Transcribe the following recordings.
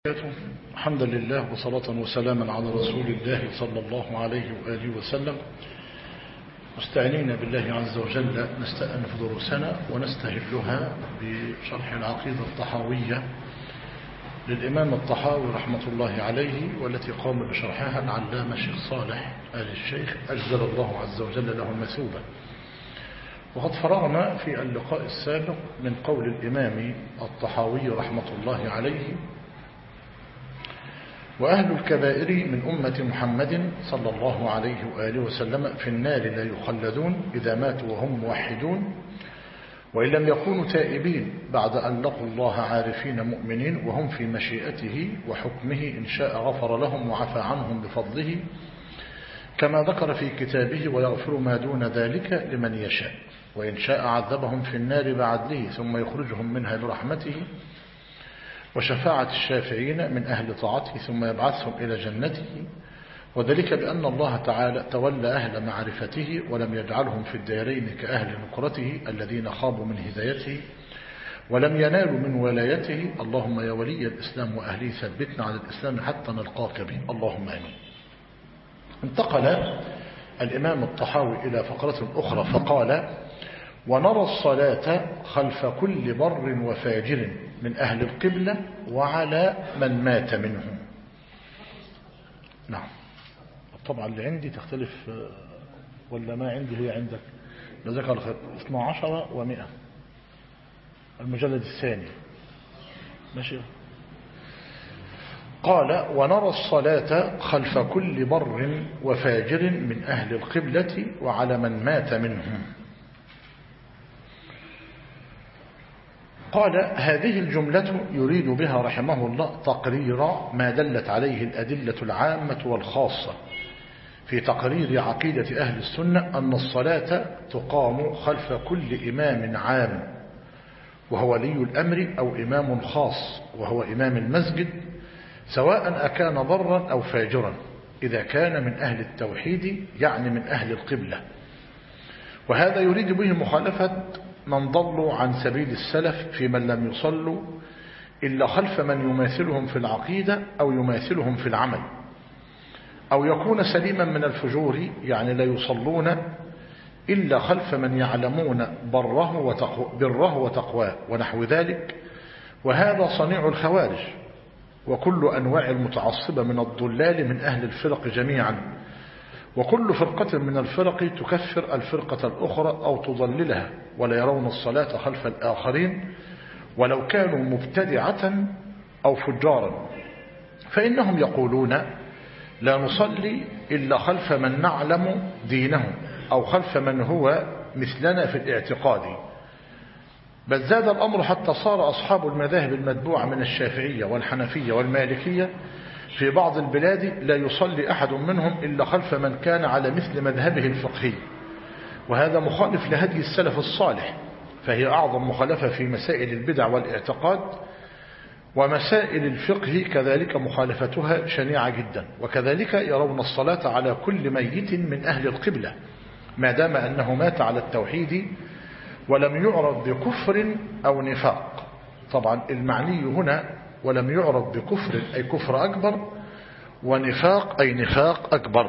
الحمد لله وصلاة وسلاما على رسول الله صلى الله عليه وآله وسلم، مستعينين بالله عز وجل نستأنف دروسنا ونستهلها بشرح العقيدة الطحاوية للإمام الطحاوي رحمة الله عليه، والتي قام بشرحها العلامة الشيخ صالح آل الشيخ أجزل الله عز وجل له المثوبة. وقد فرغنا في اللقاء السابق من قول الإمام الطحاوي رحمة الله عليه: وأهل الكبائر من أمة محمد صلى الله عليه وآله وسلم في النار لا يخلدون إذا ماتوا وهم موحدون، وإن لم يكونوا تائبين بعد أن لقوا الله عارفين مؤمنين، وهم في مشيئته وحكمه إن شاء غفر لهم وعفى عنهم بفضله كما ذكر في كتابه، ويغفر ما دون ذلك لمن يشاء، وإن شاء عذبهم في النار بعدله ثم يخرجهم منها لرحمته وشفاعة الشافعين من أهل طاعته ثم يبعثهم إلى جنته، وذلك بأن الله تعالى تولى أهل معرفته ولم يجعلهم في الدارين كأهل نكرته الذين خابوا من هدايته ولم ينالوا من ولايته. اللهم يا ولي الإسلام وأهله ثبتنا على الإسلام حتى نلقاك به، اللهم آمين. انتقل الإمام الطحاوي إلى فقرة أخرى فقال: ونرى الصلاة خلف كل بر وفاجر من أهل القبلة وعلى من مات منهم. نعم، طبعا اللي عندي تختلف ولا ما عندي هي عندك؟ جزاك الله خير. 12 و100 المجلد الثاني، ماشي. قال: ونرى الصلاة خلف كل بر وفاجر من أهل القبلة وعلى من مات منهم. قال: هذه الجملة يريد بها رحمه الله تقرير ما دلت عليه الأدلة العامة والخاصة في تقرير عقيدة أهل السنة، أن الصلاة تقام خلف كل إمام عام وهو ولي الأمر، أو إمام خاص وهو إمام المسجد، سواء أكان برا أو فاجرا، إذا كان من أهل التوحيد يعني من أهل القبلة. وهذا يريد به مخالفة من ضلوا عن سبيل السلف في من لم يصلوا إلا خلف من يماثلهم في العقيدة أو يماثلهم في العمل، أو يكون سليما من الفجور يعني لا يصلون إلا خلف من يعلمون بره وتقواه ونحو ذلك. وهذا صنيع الخوارج وكل أنواع المتعصبة من الضلال من أهل الفرق جميعا، وكل فرقة من الفرق تكفر الفرقة الأخرى أو تضللها، ولا يرون الصلاة خلف الآخرين ولو كانوا مبتدعة أو فجارا، فإنهم يقولون: لا نصلي إلا خلف من نعلم دينه أو خلف من هو مثلنا في الاعتقاد. بل زاد الأمر حتى صار أصحاب المذاهب المتبوعة من الشافعية والحنفية والمالكية في بعض البلاد لا يصلي أحد منهم إلا خلف من كان على مثل مذهبه الفقهي، وهذا مخالف لهدي السلف الصالح، فهي أعظم مخالفة في مسائل البدع والاعتقاد، ومسائل الفقه كذلك مخالفتها شنيعة جدا. وكذلك يرون الصلاة على كل ميت من أهل القبلة ما دام أنه مات على التوحيد ولم يعرض بكفر أو نفاق. طبعا المعني هنا ولم يعرض بكفر أي كفر أكبر، ونفاق أي نفاق أكبر.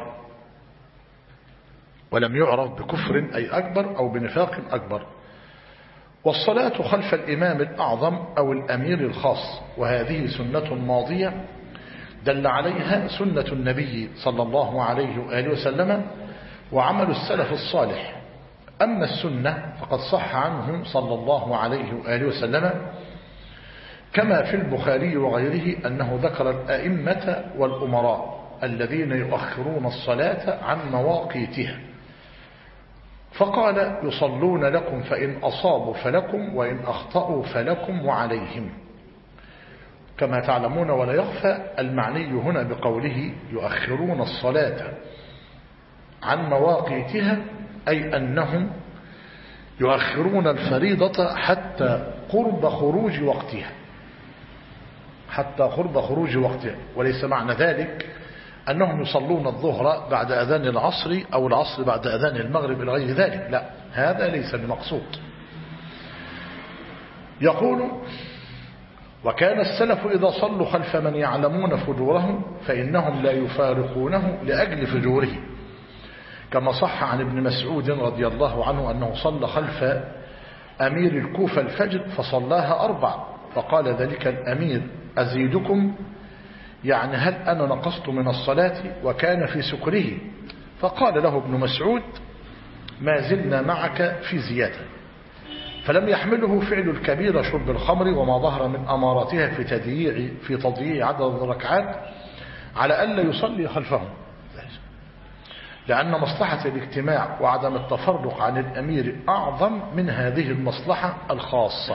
ولم يعرض بكفر أي أكبر أو بنفاق أكبر. والصلاة خلف الإمام الأعظم أو الأمير الخاص، وهذه سنة ماضية دل عليها سنة النبي صلى الله عليه وآله وسلم وعمل السلف الصالح. أما السنة فقد صح عنه صلى الله عليه وآله وسلم كما في البخاري وغيره أنه ذكر الأئمة والأمراء الذين يؤخرون الصلاة عن مواقيتها، فقال: يصلون لكم فإن أصابوا فلكم وإن أخطأوا فلكم وعليهم. كما تعلمون ولا يخفى المعني هنا بقوله يؤخرون الصلاة عن مواقيتها أي أنهم يؤخرون الفريضة حتى قرب خروج وقتها، حتى قرب خروج وقتها. وليس معنى ذلك أنهم يصلون الظهر بعد أذان العصر أو العصر بعد أذان المغرب إلى غير ذلك، لا، هذا ليس بمقصود. يقول: وكان السلف إذا صلوا خلف من يعلمون فجوره فإنهم لا يفارقونه لأجل فجوره، كما صح عن ابن مسعود رضي الله عنه أنه صلى خلف أمير الكوفة الفجر فصلاها 4، فقال ذلك الأمير: أزيدكم؟ يعني هل أنا نقصت من الصلاة؟ وكان في سكره، فقال له ابن مسعود: ما زلنا معك في زيادة. فلم يحمله فعل الكبير شرب الخمر وما ظهر من أماراتها في تضييع عدد الركعات على ألا يصلي خلفهم، لأن مصلحة الاجتماع وعدم التفرق عن الأمير أعظم من هذه المصلحة الخاصة.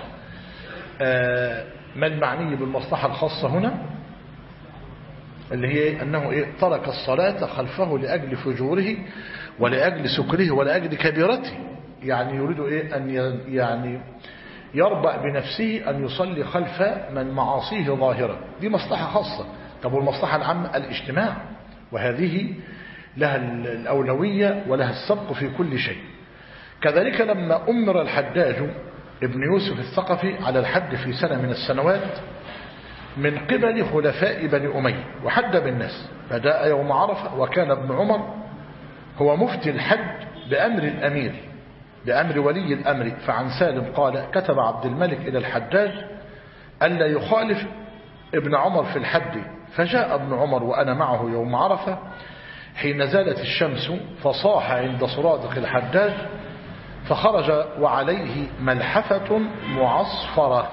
ما المعني بالمصلحة الخاصة هنا؟ اللي هي أنه ترك الصلاة خلفه لأجل فجوره ولأجل سكره ولأجل كبيرته، يعني يريد أن يعني يربأ بنفسه أن يصلي خلف من معاصيه ظاهرة، دي مصلحة خاصة. طب والمصلحة العامة الاجتماع، وهذه لها الأولوية ولها السبق في كل شيء. كذلك لما أمر الحجاج ابن يوسف الثقفي على الحج في سنة من السنوات من قبل خلفاء بني أمية وحج بالناس، فجاء يوم عرفة وكان ابن عمر هو مفتي الحج بأمر الأمير بأمر ولي الأمر. فعن سالم قال: كتب عبد الملك إلى الحجاج ألا يخالف ابن عمر في الحج، فجاء ابن عمر وأنا معه يوم عرفة حين زالت الشمس، فصاح عند صرادق الحجاج، فخرج وعليه ملحفة معصفرة،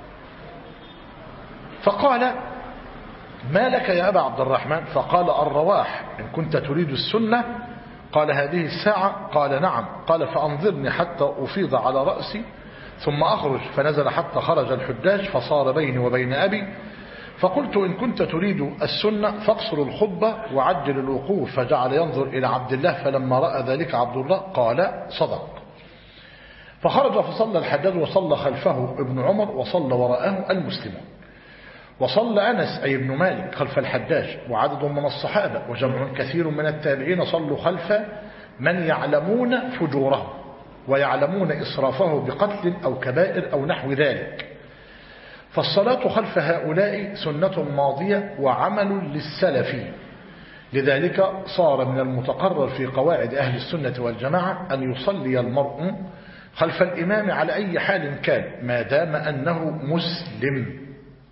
فقال: ما لك يا أبا عبد الرحمن؟ فقال: الرواح، إن كنت تريد السنة. قال: هذه الساعة؟ قال: نعم. قال: فأنظرني حتى أفيض على رأسي ثم أخرج. فنزل حتى خرج الحجاج، فصار بيني وبين أبي. فقلت: إن كنت تريد السنة فاقصر الخطبة وعجل الوقوف. فجعل ينظر إلى عبد الله، فلما رأى ذلك عبد الله قال: صدق. فخرج فصلى الحجاج وصلى خلفه ابن عمر وصلى وراءه المسلمون. وصلى أنس أي ابن مالك خلف الحجاج وعدد من الصحابة وجمع كثير من التابعين صلوا خلف من يعلمون فجوره ويعلمون إسرافه بقتل أو كبائر أو نحو ذلك. فالصلاة خلف هؤلاء سنة ماضية وعمل للسلف، لذلك صار من المتقرر في قواعد أهل السنة والجماعة أن يصلي المرء خلف الإمام على أي حال كان ما دام أنه مسلم،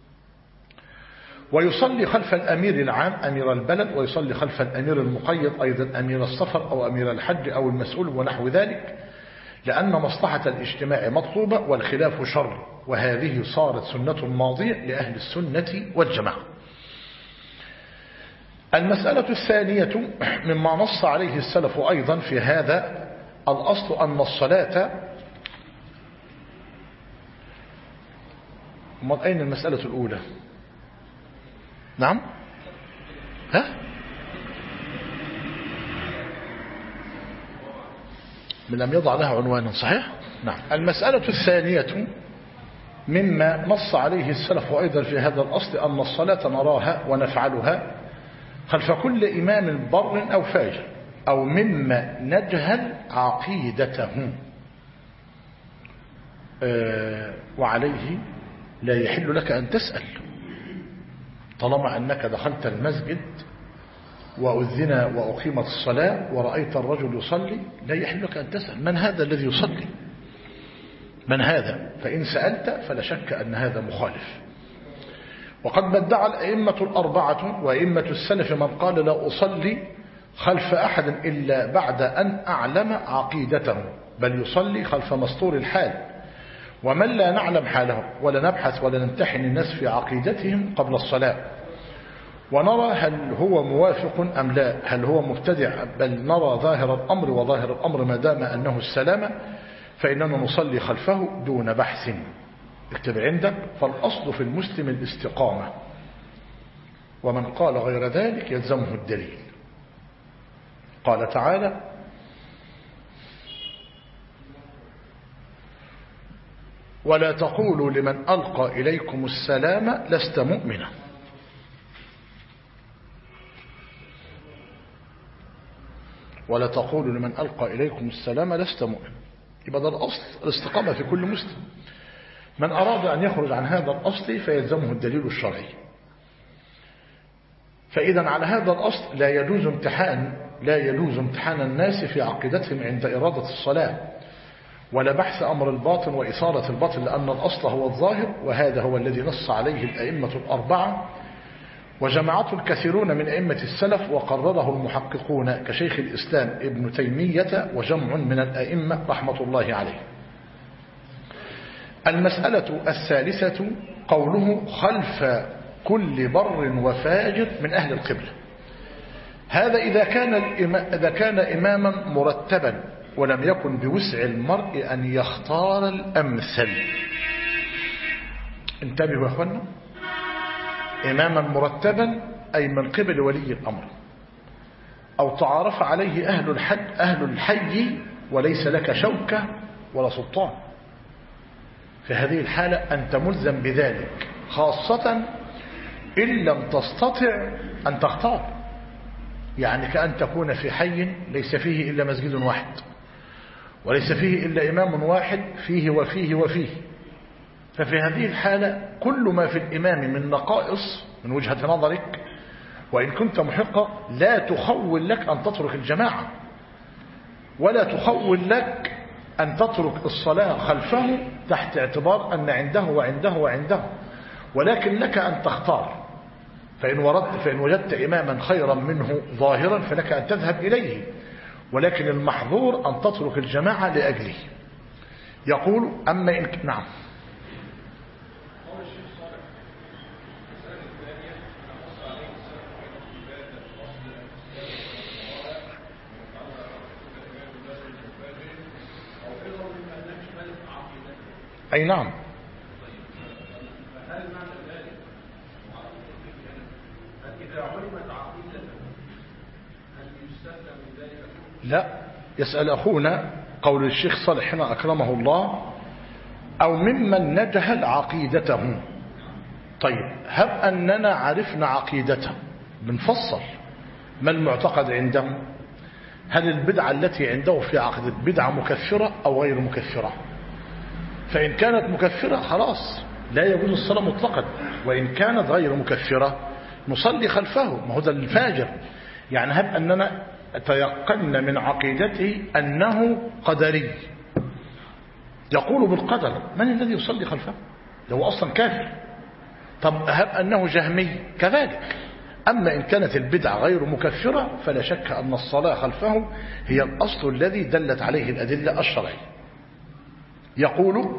ويصلي خلف الأمير العام أمير البلد، ويصلي خلف الأمير المقيد أيضا أمير السفر أو أمير الحج أو المسؤول ونحو ذلك، لأن مصلحة الاجتماع مطلوبة والخلاف شر، وهذه صارت سنة ماضية لأهل السنة والجماعة. المسألة الثانية مما نص عليه السلف أيضا في هذا الأصل أن الصلاة. أين المسألة الأولى؟ نعم، ها؟ من لم يضع لها عنوانا، صحيح؟ نعم. المسألة الثانية مما نص عليه السلف أيضا في هذا الأصل أن الصلاة نراها ونفعلها خلف كل إمام بر أو فاجر أو مما نجهل عقيدته، وعليه لا يحل لك أن تسأل طالما أنك دخلت المسجد وأذن وأقيمت الصلاة ورأيت الرجل يصلي، لا يحل لك أن تسأل من هذا الذي يصلي، من هذا؟ فإن سألت فلا شك أن هذا مخالف. وقد بدع الأئمة الأربعة وأئمة السلف من قال: لا أصلي خلف أحد إلا بعد أن أعلم عقيدته، بل يصلي خلف مستور الحال ومن لا نعلم حاله، ولا نبحث ولا نمتحن الناس في عقيدتهم قبل الصلاة، ونرى هل هو موافق أم لا، هل هو مبتدع، بل نرى ظاهر الأمر، وظاهر الأمر ما دام أنه السلامة فإننا نصلي خلفه دون بحث. اكتب عندك: فالأصل في المسلم الاستقامة، ومن قال غير ذلك يلزمه الدليل. قال تعالى: ولا تقولوا لمن ألقى إليكم السلام لست مؤمنا. ولا تقولوا لمن ألقى إليكم السلام لست مؤمنا. يبقى ده الأصل الاستقامة في كل مسلم. من أراد أن يخرج عن هذا الأصل فيلزمه الدليل الشرعي. فإذا على هذا الأصل لا يجوز امتحان الناس في عقيدتهم عند إرادة الصلاة، ولا بحث أمر الباطن وإثارة الباطن، لأن الأصل هو الظاهر، وهذا هو الذي نص عليه الأئمة الأربعة وجماعته الكثيرون من أئمة السلف، وقرره المحققون كشيخ الإسلام ابن تيمية وجمع من الأئمة رحمة الله عليه. المسألة الثالثة قوله خلف كل بر وفاجر من أهل القبلة. هذا إذا كان إماما مرتبا ولم يكن بوسع المرء أن يختار الأمثل. انتبهوا يا أخوانا، إماما مرتبا أي من قبل ولي الأمر، أو تعارف عليه أهل الحي وليس لك شوكة ولا سلطان. في هذه الحالة أنت ملزم بذلك، خاصة إن لم تستطع أن تختار. يعني كأن تكون في حي ليس فيه إلا مسجد واحد، وليس فيه إلا إمام واحد فيه وفيه وفيه. ففي هذه الحالة كل ما في الإمام من نقائص من وجهة نظرك، وإن كنت محقق، لا تخول لك أن تترك الجماعة، ولا تخول لك أن تترك الصلاة خلفه تحت اعتبار أن عنده وعنده وعنده، ولكن لك أن تختار. فإن وجدت إماما خيرا منه ظاهرا فلك أن تذهب إليه، ولكن المحظور أن تترك الجماعة لأجله. يقول أما إن نعم. أي نعم. لا، يسأل أخونا قول الشيخ صالح هنا أكرمه الله أو ممن نجهل عقيدته. طيب، هب أننا عرفنا عقيدته، بنفصل ما المعتقد عنده. هل البدعة التي عنده في عقيدة بدعة مكفرة أو غير مكفرة؟ فإن كانت مكفرة خلاص لا يجوز الصلاة مطلقا، وإن كانت غير مكفرة نصلي خلفه. ما هو ده الفاجر. يعني هب أننا تيقنا من عقيدته أنه قدري يقول بالقدر، من الذي يصلي خلفه؟ ده هو أصلا كافر. طب هب أنه جهمي كذلك. أما إن كانت البدعة غير مكفرة فلا شك أن الصلاة خلفه هي الأصل الذي دلت عليه الأدلة الشرعية. يقول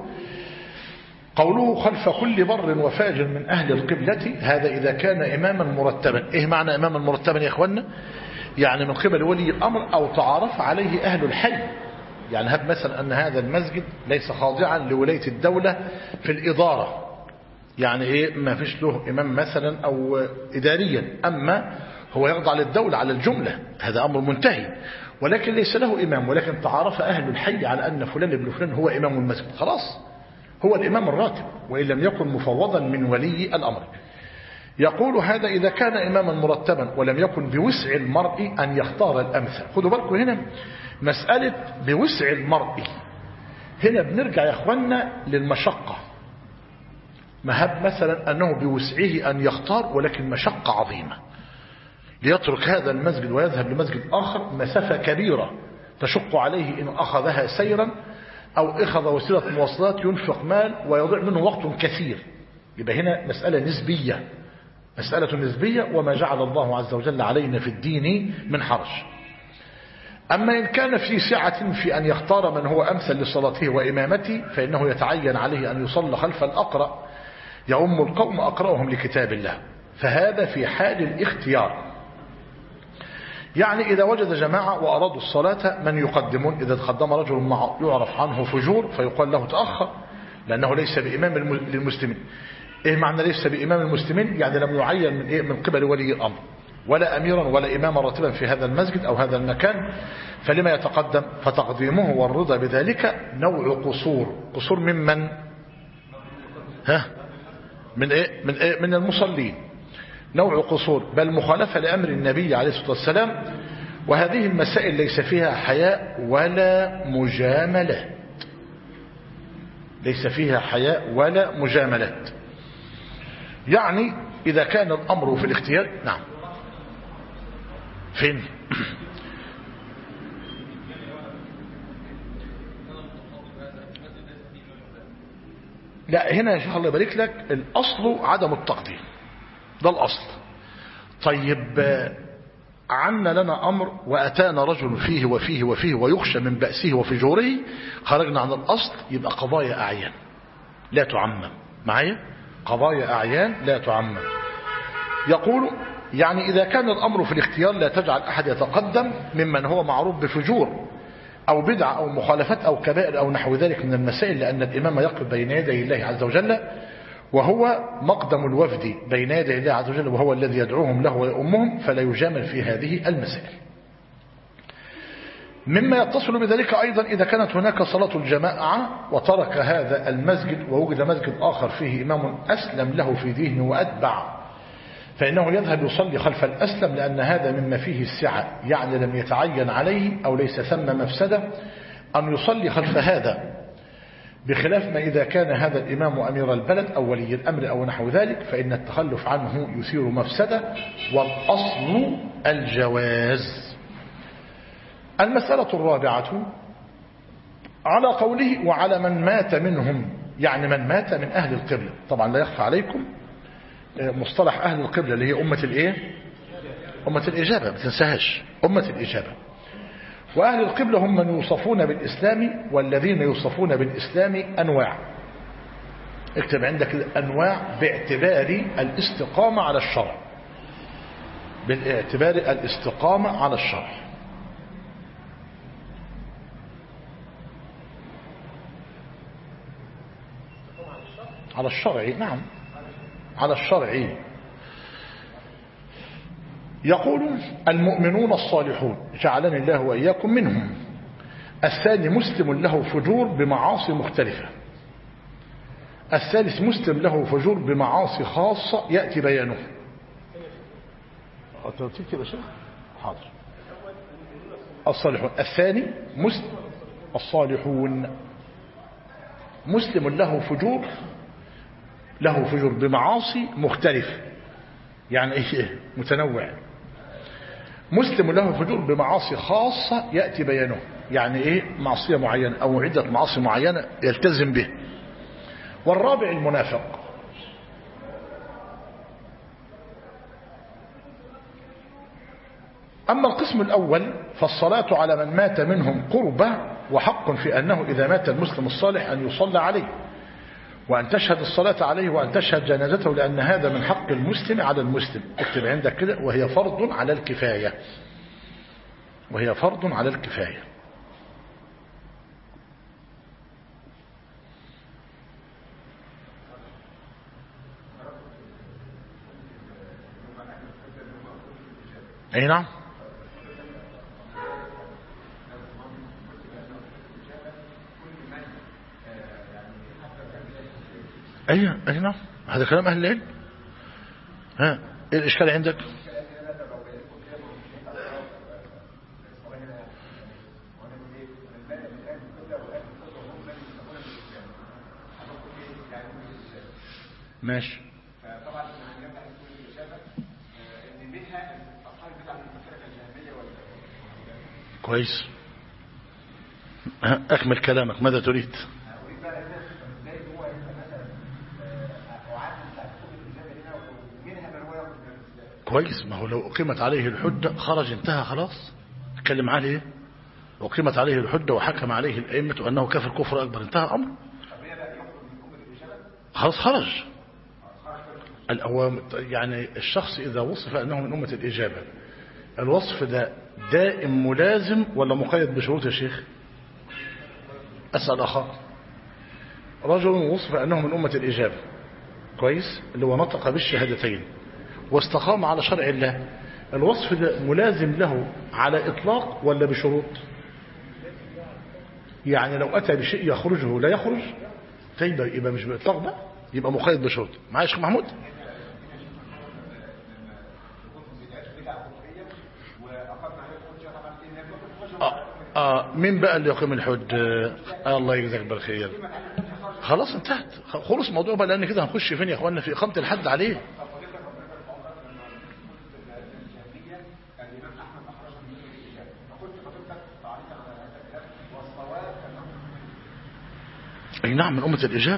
قوله خلف كل بر وفاجر من أهل القبلة، هذا إذا كان إماما مرتبا. إيه معنى إماما مرتبا يا إخوانا؟ يعني من قبل ولي الأمر أو تعارف عليه أهل الحي. يعني هب مثلا أن هذا المسجد ليس خاضعا لولاية الدولة في الإدارة، يعني إيه، ما فيش له إمام مثلا أو إداريا، أما هو يخضع للدولة على الجملة، هذا أمر منتهي، ولكن ليس له إمام، ولكن تعارف أهل الحي على أن فلان ابن فلان هو إمام المسجد، خلاص هو الإمام الراتب وإن لم يكن مفوضا من ولي الأمر. يقول هذا إذا كان إماما مرتبا ولم يكن بوسع المرء أن يختار الأمثل. خدوا بالكم هنا مسألة بوسع المرء، هنا بنرجع يا أخوانا للمشقة. ما هب مثلا أنه بوسعه أن يختار ولكن مشقة عظيمة، ليترك هذا المسجد ويذهب لمسجد آخر مسافة كبيرة تشق عليه إن أخذها سيرا أو أخذ وسيلة مواصلات ينفق مال ويضيع منه وقت كثير. يبقى هنا مسألة نسبية، مسألة نسبية، وما جعل الله عز وجل علينا في الدين من حرج. أما إن كان في سعة في أن يختار من هو أمثل لصلاته وإمامته فإنه يتعين عليه أن يصلى خلف الأقرأ يؤم القوم أقرأهم لكتاب الله، فهذا في حال الاختيار. يعني إذا وجد جماعة وأرادوا الصلاة من يقدمون، إذا تقدم رجل مع يعرف عنه فجور فيقال له تأخر لأنه ليس بإمام للمسلمين. إيه معنى ليس بإمام المسلمين؟ يعني لم يعين من قبل ولي الأمر ولا أميرا ولا إماما راتبا في هذا المسجد أو هذا المكان، فلما يتقدم؟ فتقديمه والرضا بذلك نوع قصور ممن؟ من المصلين، نوع قصور، بل مخالفة لأمر النبي عليه الصلاة والسلام. وهذه المسائل ليس فيها حياء ولا مجاملة، ليس فيها حياء ولا مجاملات. يعني إذا كان الأمر في الاختيار. نعم. فين؟ لا، هنا يا شيخ الله يبارك لك الأصل عدم التقديم، ده الأصل. طيب عنا لنا أمر وأتانا رجل فيه وفيه وفيه ويخشى من بأسه وفجوره، خرجنا عن الأصل، يبقى قضايا أعيان لا تعمم. معايا؟ قضايا أعيان لا تعمم. يقول يعني إذا كان الأمر في الاختيار لا تجعل أحد يتقدم ممن هو معروف بفجور أو بدعة أو مخالفات أو كبائر أو نحو ذلك من المسائل، لأن الإمام يقف بين يدي الله عز وجل وهو مقدم الوفد بين يدي الله عز وجل، وهو الذي يدعوهم له ويؤمهم، فلا يجامل في هذه المسائل. مما يتصل بذلك أيضا إذا كانت هناك صلاة الجماعة وترك هذا المسجد ووجد مسجد آخر فيه إمام أسلم له في دينه وأتبع، فإنه يذهب يصلي خلف الأسلم، لأن هذا مما فيه السعة، يعني لم يتعين عليه أو ليس ثم مفسدة أن يصلي خلف هذا، بخلاف ما إذا كان هذا الإمام أمير البلد أو ولي الأمر أو نحو ذلك، فإن التخلف عنه يثير مفسدة، والأصل الجواز. المسألة الرابعة على قوله وعلى من مات منهم، يعني من مات من أهل القبلة. طبعا لا يخفى عليكم مصطلح أهل القبلة اللي هي أمة الإيه؟ أمة الإجابة، ما تنساهاش، أمة الإجابة. وأهل القبلة هم من يوصفون بالإسلام، والذين يوصفون بالإسلام أنواع. اكتب عندك أنواع باعتبار الاستقامة على الشرع، باعتبار الاستقامة على الشرع. على الشرع، نعم، على الشرع. يقول المؤمنون الصالحون جعلني الله وإياكم منهم. الثاني مسلم له فجور بمعاصي مختلفة. الثالث مسلم له فجور بمعاصي خاصة يأتي بيانه. حاضر. الصالحون. الثاني مسلم الصالحون مسلم له فجور بمعاصي مختلفة، يعني ايه؟ متنوع. مسلم له فجور بمعاصي خاصة يأتي بيانه، يعني ايه؟ معصية معينة او عدة معاصي معينة يلتزم به. والرابع المنافق. أما القسم الأول فالصلاة على من مات منهم قربة، وحق في أنه إذا مات المسلم الصالح أن يصلى عليه، وأن تشهد الصلاة عليه، وأن تشهد جنازته، لأن هذا من حق المسلم على المسلم. اكتب عندك كده، وهي فرض على الكفاية، وهي فرض على الكفاية. أي نعم. أي نعم، هذا كلام أهل العلم. ها، إيه الإشكال عندك؟ ماشي. كويس، أكمل كلامك، ماذا تريد؟ كويس، ما هو لو أقيمت عليه الحجة خرج انتهى خلاص، اتكلم عليه. أقيمت عليه الحجة وحكم عليه الأئمة أنه كفر كفر أكبر، انتهى الأمر، خلاص خرج. يعني الشخص إذا وصف أنه من أمة الإجابة، الوصف ده دائم ملازم ولا مقيد بشروط يا شيخ؟ أسأل أخاك. رجل وصف أنه من أمة الإجابة، كويس، اللي هو نطق بالشهادتين واستقام على شرع الله، الوصف ده ملازم له على إطلاق ولا بشروط؟ يعني لو أتى بشيء يخرجه لا يخرج، طيب يبقى مش بإطلاق بقى، يبقى مقيد بشروط. معايا شيخ محمود؟ مين بقى اللي يقيم الحج؟ الله يجزاك بالخير. خلاص انتهت، خلص الموضوع بقى، لأن كده هنخش فين يا اخوانا؟ في إقامة الحد عليه. اي نعم، من أمة الإجابة.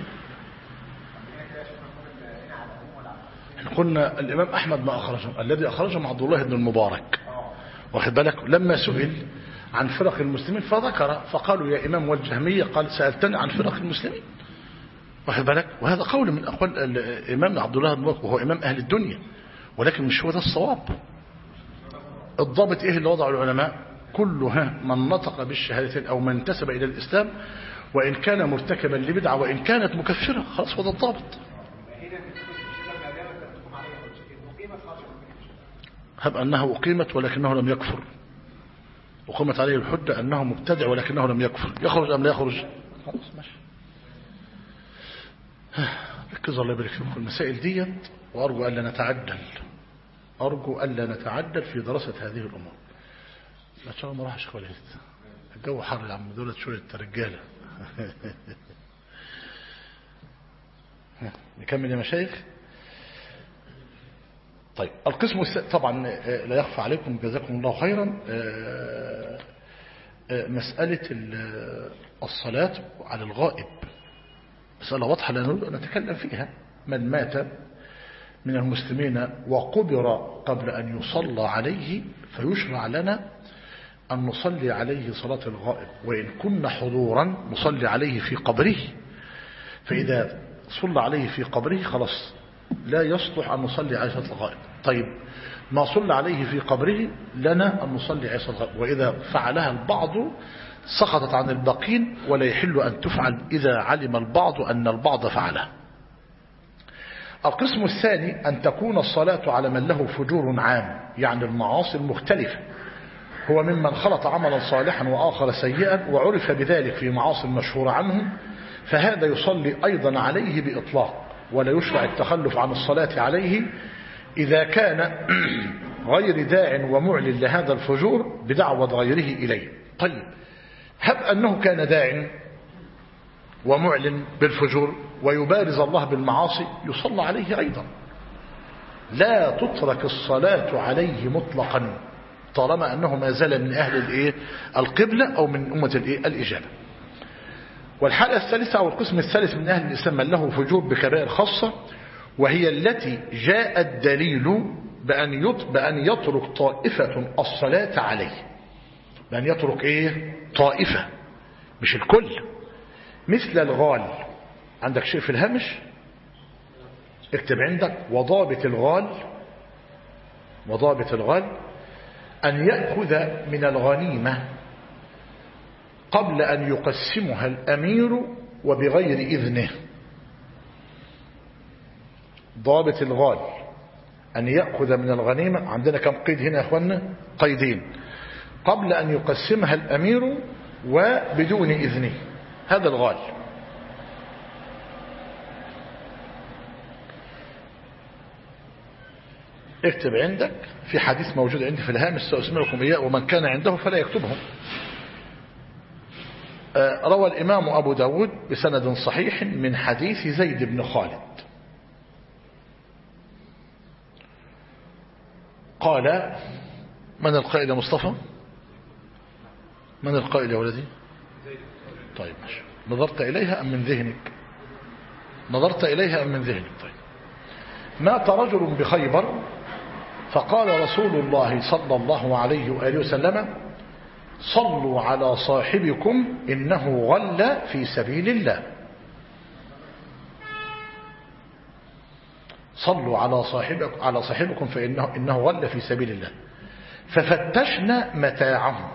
احنا قلنا الإمام أحمد ما أخرجهم، الذي أخرجهم عبد الله بن المبارك، واخد بالك؟ لما سئل عن فرق المسلمين فذكر، فقالوا يا إمام والجهمية، قال سألتني عن فرق المسلمين، واخد بالك؟ وهذا قول من أقوال الإمام عبد الله بن المبارك، وهو إمام أهل الدنيا، ولكن مش هو ده الصواب. الضابط إيه اللي وضعه العلماء؟ كلها من نطق بالشهادتين أو من انتسب إلى الإسلام، وإن كان مرتكبا لبدعة وإن كانت مكفرة، خلاص هو ده الضابط. هب أنه أقيمت ولكنه لم يكفر، أقيمت عليه الحجة أنه مبتدع ولكنه لم يكفر، يخرج أم لا يخرج؟ خلاص ماشي. ركزوا الله يبارك فيكم في المسائل ديت، وأرجو ألا نتعدل، أرجو ألا نتعدل في دراسة هذه الأمور. لا شاء الله ما راحش كويس، الجو حر يا عم، دولة شوية رجالة. نكمل يا مشايخ. طيب القسم طبعا لا يخفى عليكم جزاكم الله خيرا، مسألة الصلاة على الغائب مسألة واضحة لا نريد أن نتكلم فيها. من مات من المسلمين وقبر قبل أن يصلى عليه فيشرع لنا أن نصلي عليه صلاة الغائب، وإن كنا حضورا نصلي عليه في قبره. فإذا صلى عليه في قبره خلاص لا يصلح أن نصلي عليه صلاة الغائب. طيب ما صلى عليه في قبره لنا أن نصلي عليه صلاة الغائب، وإذا فعلها البعض سقطت عن الباقين، ولا يحل أن تفعل إذا علم البعض أن البعض فعلها. القسم الثاني أن تكون الصلاة على من له فجور عام، يعني المعاصي المختلفة، هو ممن خلط عملا صالحا وآخر سيئا وعرف بذلك في معاصي مشهورة عنه، فهذا يصلي أيضا عليه بإطلاق، ولا يشرع التخلف عن الصلاة عليه إذا كان غير داع ومعلن لهذا الفجور بدعوة غيره إليه. طيب هب أنه كان داع ومعلن بالفجور ويبارز الله بالمعاصي، يصلى عليه أيضا، لا تترك الصلاة عليه مطلقا طالما أنه ما زال من أهل القبلة أو من أمة الإجابة. والحالة الثالثة أو القسم الثالث من أهل الإسلام من له فجور بكبائر خاصة، وهي التي جاء الدليل بأن يترك طائفة الصلاة عليه، بأن يترك طائفة مش الكل، مثل الغال. عندك شيء في الهامش اكتب عندك: وضابط الغال أن يأخذ من الغنيمة قبل أن يقسمها الأمير وبغير إذنه. ضابط الغال أن يأخذ من الغنيمة، عندنا كم قيد هنا يا أخوانا؟ قيدين: قبل أن يقسمها الأمير وبدون إذنه، هذا الغال. اكتب عندك في حديث موجود عندي في الهامش سأسمعكم إياه، ومن كان عنده فلا يكتبه. روى الإمام أبو داود بسند صحيح من حديث زيد بن خالد قال: من القائل يا مصطفى؟ من القائل يا ولدي؟ طيب ماشي. نظرت إليها أم من ذهنك؟ نظرت إليها أم من ذهنك؟ طيب. مات رجل بخيبر فقال رسول الله صلى الله عليه وآله وسلم: صلوا على صاحبكم إنه غل في سبيل الله. صلوا على صاحبكم فإنه غل في سبيل الله. ففتشنا متاعه.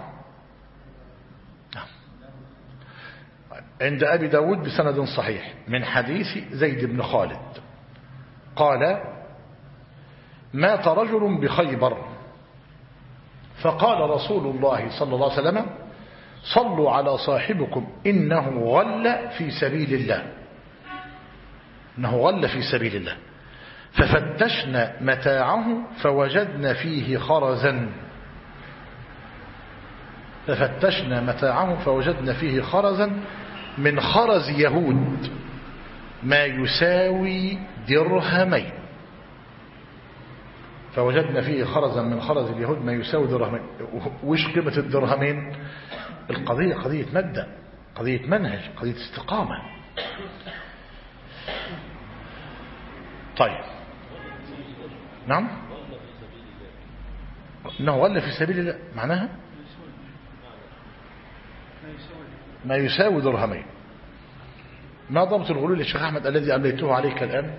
عند أبي داود بسند صحيح من حديث زيد بن خالد قال: مات رجل بخيبر فقال رسول الله صلى الله عليه وسلم: صلوا على صاحبكم إنه غل في سبيل الله. إنه غل في سبيل الله. ففتشنا متاعه فوجدنا فيه خرزا. ففتشنا متاعه فوجدنا فيه خرزا من خرز يهود. ما يساوي درهمين، فوجدنا فيه خرزا من خرز اليهود ما يساوي درهمين. وش قيمة الدرهمين؟ القضية قضية مادة، قضية منهج، قضية استقامة. طيب نعم، انه غل في سبيل الله معناها ما يساوي درهمين. ما ضبط الغلول يا شيخ احمد الذي امليته عليك الان؟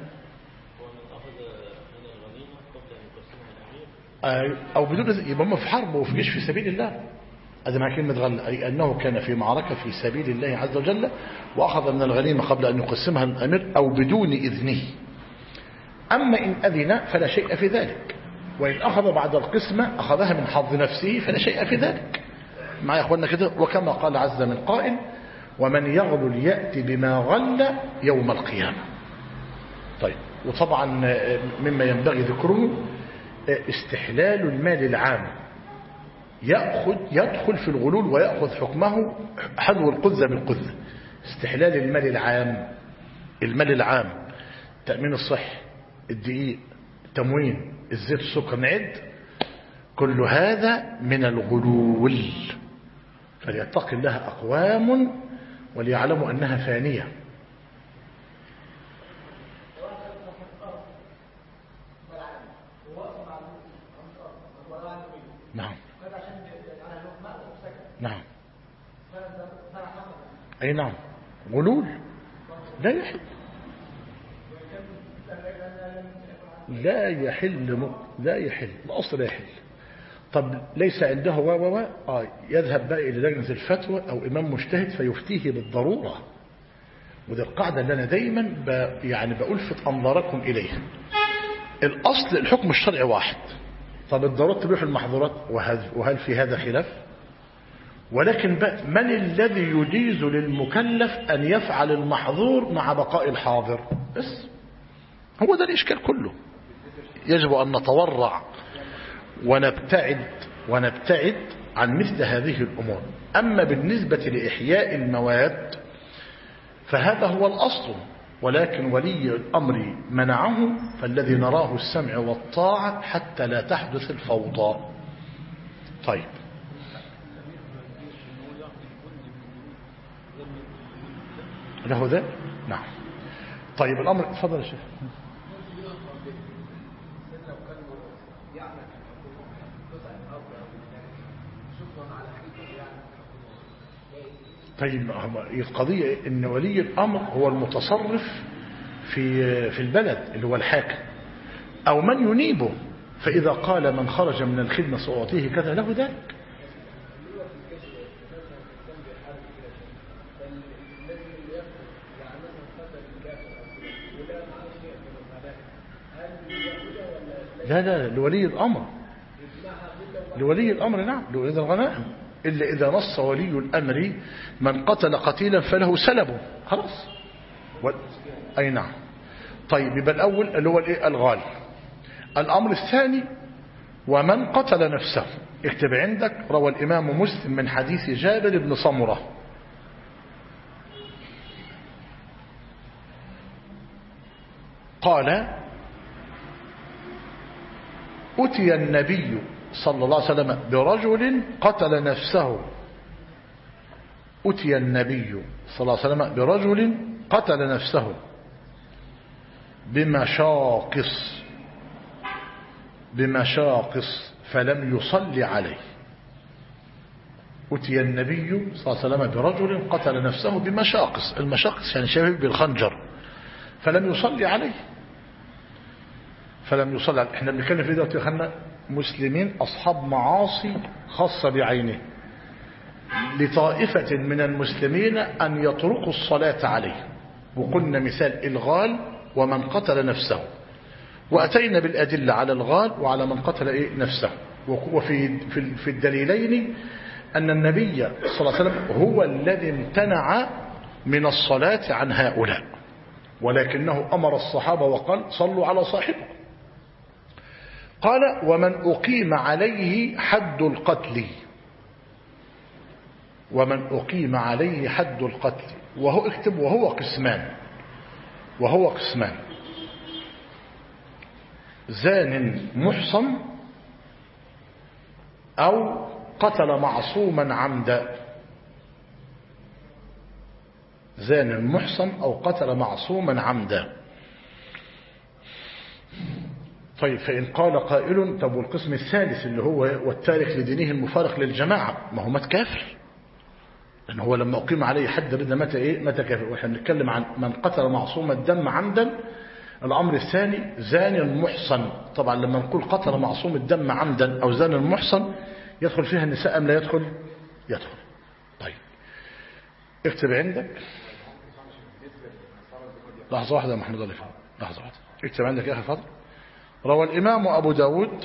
او بدون يبقى هم في حرب وفي جيش في سبيل الله. هذا مع كلمة غل، أي أنه كان في معركة في سبيل الله عز وجل وأخذ من الغنيمة قبل أن يقسمها الأمير أو بدون إذنه. أما إن أذن فلا شيء في ذلك، وإن أخذ بعد القسمة أخذها من حظ نفسه فلا شيء في ذلك. مع إخواننا كده. وكما قال عز من قائل: ومن يغل يأتي بما غل يوم القيامة. طيب، وطبعا مما ينبغي ذكره استحلال المال العام، يدخل في الغلول ويأخذ حكمه حذو القذة بالقذة. استحلال المال العام، المال العام، تأمين الصحي، الدقيق، التموين، الزيت، السكر، نعد، كل هذا من الغلول. فليتق الله أقوام وليعلموا أنها فانية. نعم نعم، أي نعم، غلول لا يحل، لا يحل، لا يحل، الأصل لا يحل. طب ليس عنده يذهب بقى إلى لجنة الفتوى أو إمام مجتهد فيفتيه بالضرورة. وده القاعدة اللي أنا دايما يعني بألفت أنظاركم إليها. الأصل الحكم الشرعي واحد. طب الضرورات تبيح المحظورات، وهل في هذا خلاف؟ ولكن بقى من الذي يجيز للمكلف أن يفعل المحظور مع بقاء الحاضر؟ بس هو ده الإشكال كله. يجب أن نتورع ونبتعد عن مثل هذه الأمور. أما بالنسبة لإحياء المواد فهذا هو الأصل، ولكن ولي الأمر منعه، فالذي نراه السمع والطاعة حتى لا تحدث الفوضى. طيب، له ذا؟ نعم. طيب الأمر، تفضل يا شيخ. طيب، القضية ان ولي الامر هو المتصرف في البلد اللي هو الحاكم او من ينيبه، فاذا قال من خرج من الخدمة سأعطيه كذا له ذلك. لا لولي الامر، لولي الامر، نعم، لولي الغنائم، إلا إذا نص ولي الأمر من قتل قتيلا فله سلبه، خلاص. أي نعم. طيب، يبقى الأول اللي هو الغال. الأمر الثاني ومن قتل نفسه. اكتب عندك: روى الإمام مسلم من حديث جابر بن سمرة قال: أتي النبي صلى الله عليه وسلم برجل قتل نفسه. أتي النبي صلى الله عليه وسلم برجل قتل نفسه بمشاقص فلم يصلي عليه. أتي النبي صلى الله عليه وسلم برجل قتل نفسه بمشاقص، المشاقص يعني شبه بالخنجر، فلم يصلي عليه. احنا بنتكلم في دلوقتي خلنا مسلمين أصحاب معاصي خاصة بعينه، لطائفة من المسلمين أن يطرقوا الصلاة عليه. وقلنا مثال الغال ومن قتل نفسه، وأتينا بالأدلة على الغال وعلى من قتل نفسه. وفي الدليلين أن النبي صلى الله عليه وسلم هو الذي امتنع من الصلاة عن هؤلاء، ولكنه أمر الصحابة وقال: صلوا على صاحبه. قال: ومن أقيم عليه حد القتل، ومن أقيم عليه حد القتل، وهو اكتب وهو قسمان. وهو قسمان: زان محصن أو قتل معصوما عمدا. زان محصن أو قتل معصوما عمدا. طيب، فإن قال قائل: طب والقسم الثالث اللي هو والتارك لدينه المفارق للجماعة، ما هو مات كافر، لأن هو لما أقيم عليه حد ردة مات كافر. وإحنا بنتكلم عن من قتل معصوم الدم عمدا. الأمر الثاني زان محصن. طبعا لما نقول قتل معصوم الدم عمدا أو زان محصن يدخل فيها النساء أم لا يدخل؟ يدخل. طيب، اكتب عندك لحظة واحدة يا محمد الله، لحظة واحدة، اكتب عندك يا أخي فضل. روى الإمام أبو داود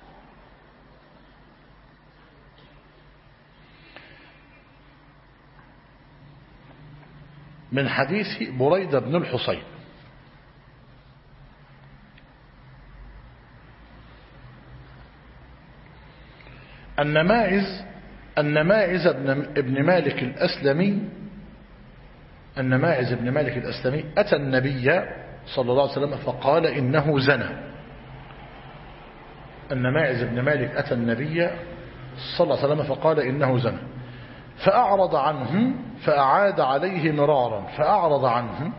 من حديث بريدة بن الحصين أن ماعز بن مالك الأسلمي أتى النبي صلى الله عليه وسلم فقال إنه زنى. أن ماعز بن مالك أتى النبي صلى الله عليه وسلم فقال إنه زنى، فأعرض عنه فأعاد عليه مرارا، فأعرض عنه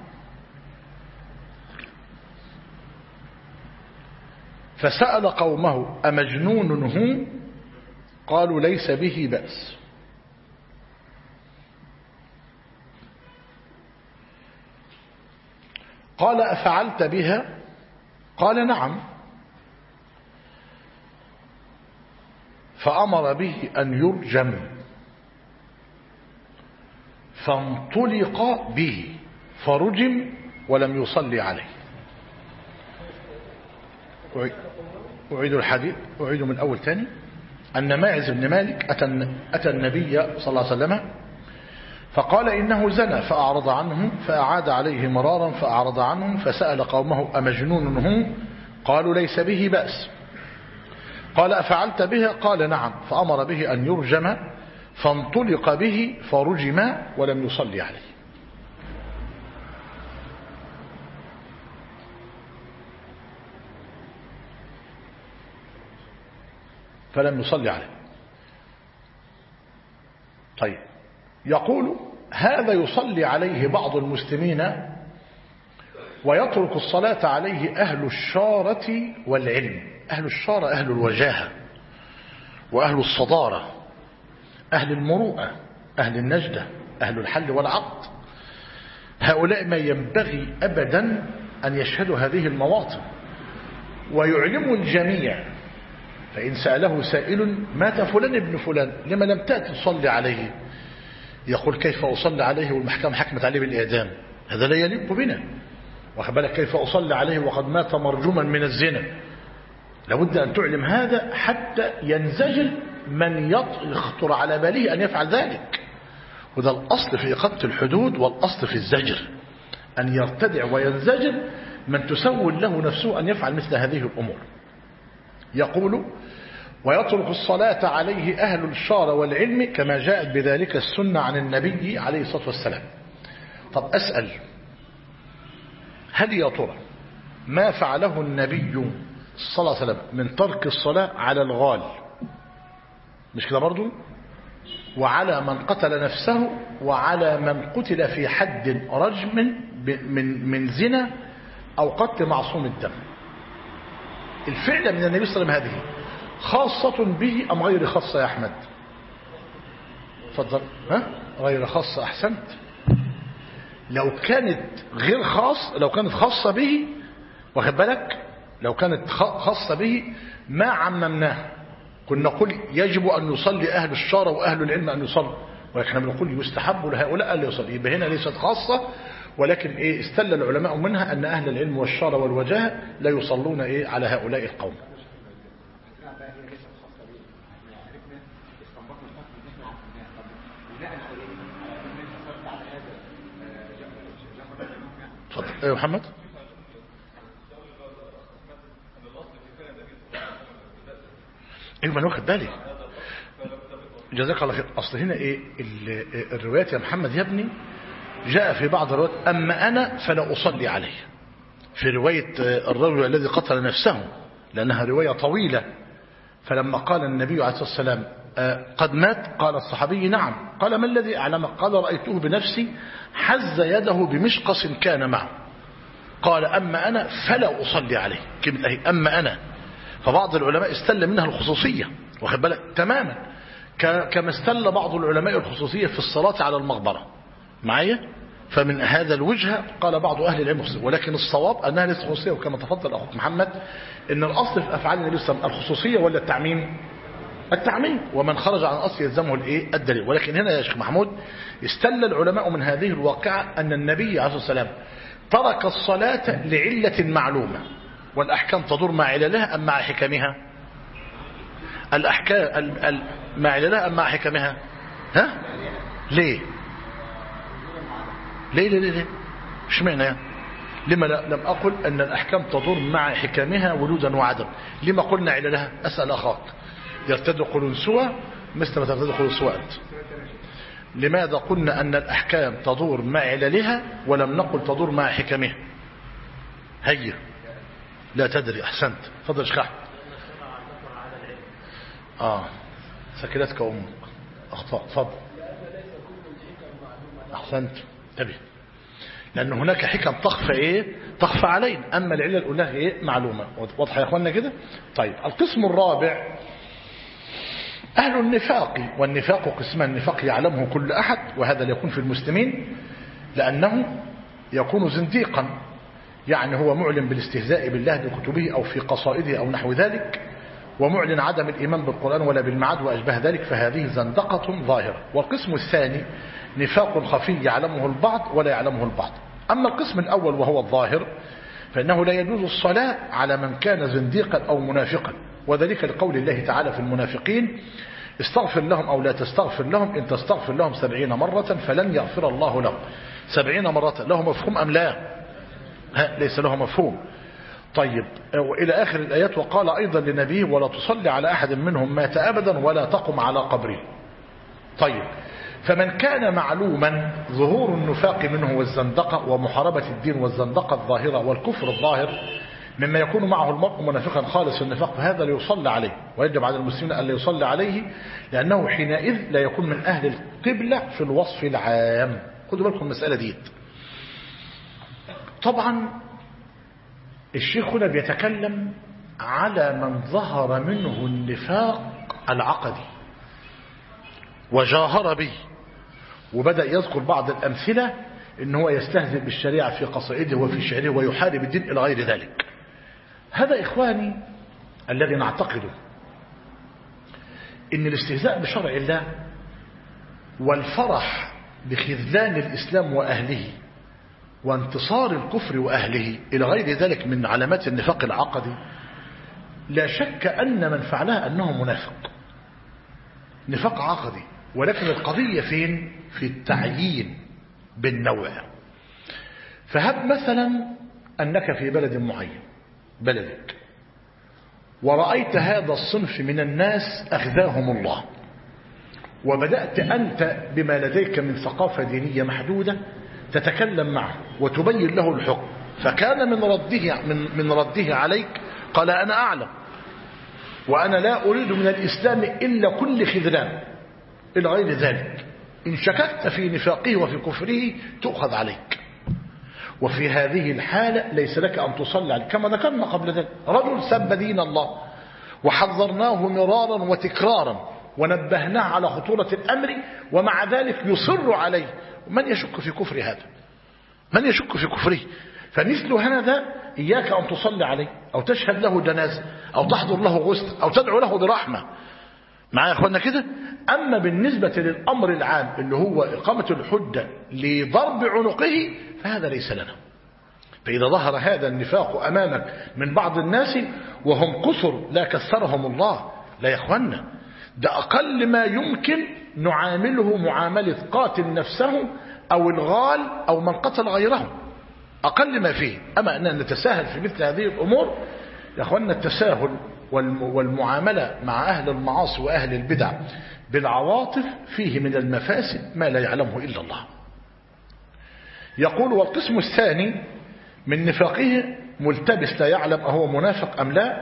فسأل قومه: أمجنون هو؟ قالوا: ليس به بأس. قال: أفعلت بها؟ قال: نعم. فأمر به أن يرجم، فانطلق به فرجم ولم يصلي عليه. أعيد الحديث، أعيد من أول تاني. أن ماعز بن مالك أتى النبي صلى الله عليه وسلم فقال إنه زنى، فأعرض عنه فأعاد عليه مرارا، فأعرض عنه فسأل قومه: أمجنون هو؟ قالوا: ليس به بأس. قال: أفعلت بها؟ قال: نعم. فأمر به أن يرجم، فانطلق به فرجم ولم يصلي عليه. فلم يصلي عليه. طيب، يقول: هذا يصلي عليه بعض المسلمين ويترك الصلاة عليه أهل الشارة والعلم. أهل الشارة أهل الوجاهة وأهل الصدارة، أهل المروءة، أهل النجدة، أهل الحل والعقد. هؤلاء ما ينبغي أبدا أن يشهدوا هذه المواطن ويعلموا الجميع. فإن سأله سائل: مات فلان ابن فلان، لما لم تأتي تصلي عليه؟ يقول: كيف أصلي عليه والمحكمة حكمت عليه بالإعدام؟ هذا لا يليق بنا. واخد بالك؟ كيف أصلي عليه وقد مات مرجوما من الزنا؟ لابد أن تعلم هذا حتى ينزجر من يخطر على باله أن يفعل ذلك. وده الأصل في إقامة الحدود والأصل في الزجر، أن يرتدع وينزجر من تسول له نفسه أن يفعل مثل هذه الأمور. يقول: ويترك الصلاة عليه أهل الشارة والعلم كما جاءت بذلك السنة عن النبي عليه الصلاة والسلام. طب أسأل، هل يا ترى ما فعله النبي صلى الله عليه وسلم من ترك الصلاة على الغال، مش كده برضو، وعلى من قتل نفسه وعلى من قتل في حد رجم من زنا أو قتل معصوم الدم، الفعل من النبي صلى الله عليه وسلم هذه خاصة به أم غير خاصة يا أحمد؟ تفضل. غير خاصة، أحسنت. لو كانت غير خاص، لو كانت خاصة به، واخد بالك، لو كانت خاصة به ما عممناه، كنا نقول يجب أن يصلي أهل الشارع وأهل العلم أن يصلوا، ولكن بنقول يستحب لهؤلاء أن يصلي. يبقى هنا ليست خاصة، ولكن استل العلماء منها أن أهل العلم والشارع والوجاهة لا يصلون على هؤلاء القوم. تفضل يا محمد. ايوه، ما انا واخد بالي، جزاك الله خير. اصل هنا الروايات يا محمد يا ابني جاء في بعض الروايات أما أنا فلا أصلي عليه، في رواية الرجل الذي قتل نفسه، لأنها رواية طويلة. فلما قال النبي عليه الصلاة والسلام قد مات، قال الصحابي نعم. قال ما الذي أعلمك؟ قال رأيته بنفسي حز يده بمشقص كان معه. قال أما أنا فلا أصلي عليه، كلمة أما أنا. فبعض العلماء استل منها الخصوصية، واخد بالك تماما، كما استل بعض العلماء الخصوصية في الصلاة على المقبرة معايا. فمن هذا الوجه قال بعض أهل العلم، ولكن الصواب أنها ليست خصوصية، وكما تفضل أخوك محمد إن الأصل في أفعال النبي صلى الله عليه وسلم الخصوصية ولا التعميم؟ التعميم، ومن خرج عن الأصل يلزمه الدليل. ولكن هنا يا شيخ محمود استل العلماء من هذه الواقعة أن النبي عليه الصلاة والسلام ترك الصلاة لعلة معلومة، والأحكام تدور مع عللها أم مع حكمها؟ الأحكام مع عللها أم مع حكمها؟ ها؟ ليه؟ ليه مش معنى لما لم أقل أن الأحكام تدور مع حكمها وجودا وعدم؟ لما قلنا عللها؟ أسأل أخاك. يرتد قلون سوى مثل ما ترتد قلون سوى أنت. لماذا قلنا أن الأحكام تدور مع عللها ولم نقل تدور مع حكمها؟ هيا لا تدري. أحسنت، فضل اشكح. سكلتك أمك أخطأ. فضل. أحسنت، انتبه، لأن هناك حكم تخفى علينا، أما العلة الأولى معلومة. واضحة يا أخوانا كده؟ طيب القسم الرابع أهل النفاق. والنفاق قسمان: النفاق يعلمه كل أحد، وهذا لا يكون في المسلمين لأنه يكون زنديقا، يعني هو معلن بالاستهزاء بالله بكتبه أو في قصائده أو نحو ذلك، ومعلن عدم الإيمان بالقرآن ولا بالمعاد وأشبه ذلك، فهذه زندقة ظاهرة. والقسم الثاني نفاق خفي يعلمه البعض ولا يعلمه البعض. أما القسم الأول وهو الظاهر فإنه لا يجوز الصلاة على من كان زنديقا أو منافقا، وذلك لقول الله تعالى في المنافقين: استغفر لهم أو لا تستغفر لهم، إن تستغفر لهم 70 مرة فلن يغفر الله لهم. 70 مرة له مفهوم أم لا؟ ليس له مفهوم. طيب، وإلى آخر الآيات. وقال أيضا لنبيه: ولا تصلي على أحد منهم مات أبدا ولا تقم على قبره. طيب، فمن كان معلوما ظهور النفاق منه والزندقة ومحاربة الدين والزندقة الظاهرة والكفر الظاهر مما يكون معه المرء منافقا خالص النفاق، فهذا لا يصلى عليه، ويجب على المسلمين أن لا يصلى عليه، لأنه حينئذ لا يكون من أهل القبلة في الوصف العام. خذوا بالكم المسألة دي. طبعا الشيخ هنا بيتكلم على من ظهر منه النفاق العقدي وجاهر به، وبدأ يذكر بعض الأمثلة إن هو يستهزئ بالشريعة في قصائده وفي شعره ويحارب الدين إلى غير ذلك. هذا إخواني الذي نعتقده إن الاستهزاء بشرع الله والفرح بخذلان الإسلام وأهله وانتصار الكفر وأهله إلى غير ذلك من علامات النفاق العقدي، لا شك أن من فعلها أنه منافق، نفاق عقدي. ولكن القضية فين؟ في التعيين بالنوع. فهب مثلا أنك في بلد معين، بلدك، ورأيت هذا الصنف من الناس أخذاهم الله، وبدأت أنت بما لديك من ثقافة دينية محدودة تتكلم معه وتبين له الحكم، فكان من رده عليك قال: أنا أعلم وأنا لا أريد من الإسلام إلا كل خذلان إلى غير ذلك. إن شككت في نفاقه وفي كفره تؤخذ عليك، وفي هذه الحالة ليس لك أن تصلي عليه. كما ذكرنا قبل ذلك، رجل سب دين الله وحذرناه مرارا وتكرارا ونبهناه على خطورة الأمر، ومع ذلك يصر عليه. من يشك في كفر هذا؟ من يشك في كفره؟ فمثل هذا إياك أن تصلي عليه أو تشهد له جنازة أو تحضر له غسل أو تدعو له برحمة. معايا يا أخوانا كده؟ أما بالنسبة للأمر العام اللي هو إقامة الحجة لضرب عنقه فهذا ليس لنا. فإذا ظهر هذا النفاق أمامك من بعض الناس وهم كثر لا كثرهم الله، لا يا أخوانا، ده أقل ما يمكن نعامله معاملة قاتل نفسه أو الغال أو من قتل غيره، أقل ما فيه. أما أننا نتساهل في مثل هذه الأمور يا أخوانا، التساهل والمعاملة مع أهل المعاصي وأهل البدع بالعواطف فيه من المفاسد ما لا يعلمه إلا الله. يقول والقسم الثاني من نفاقه ملتبس لا يعلم أهو منافق أم لا،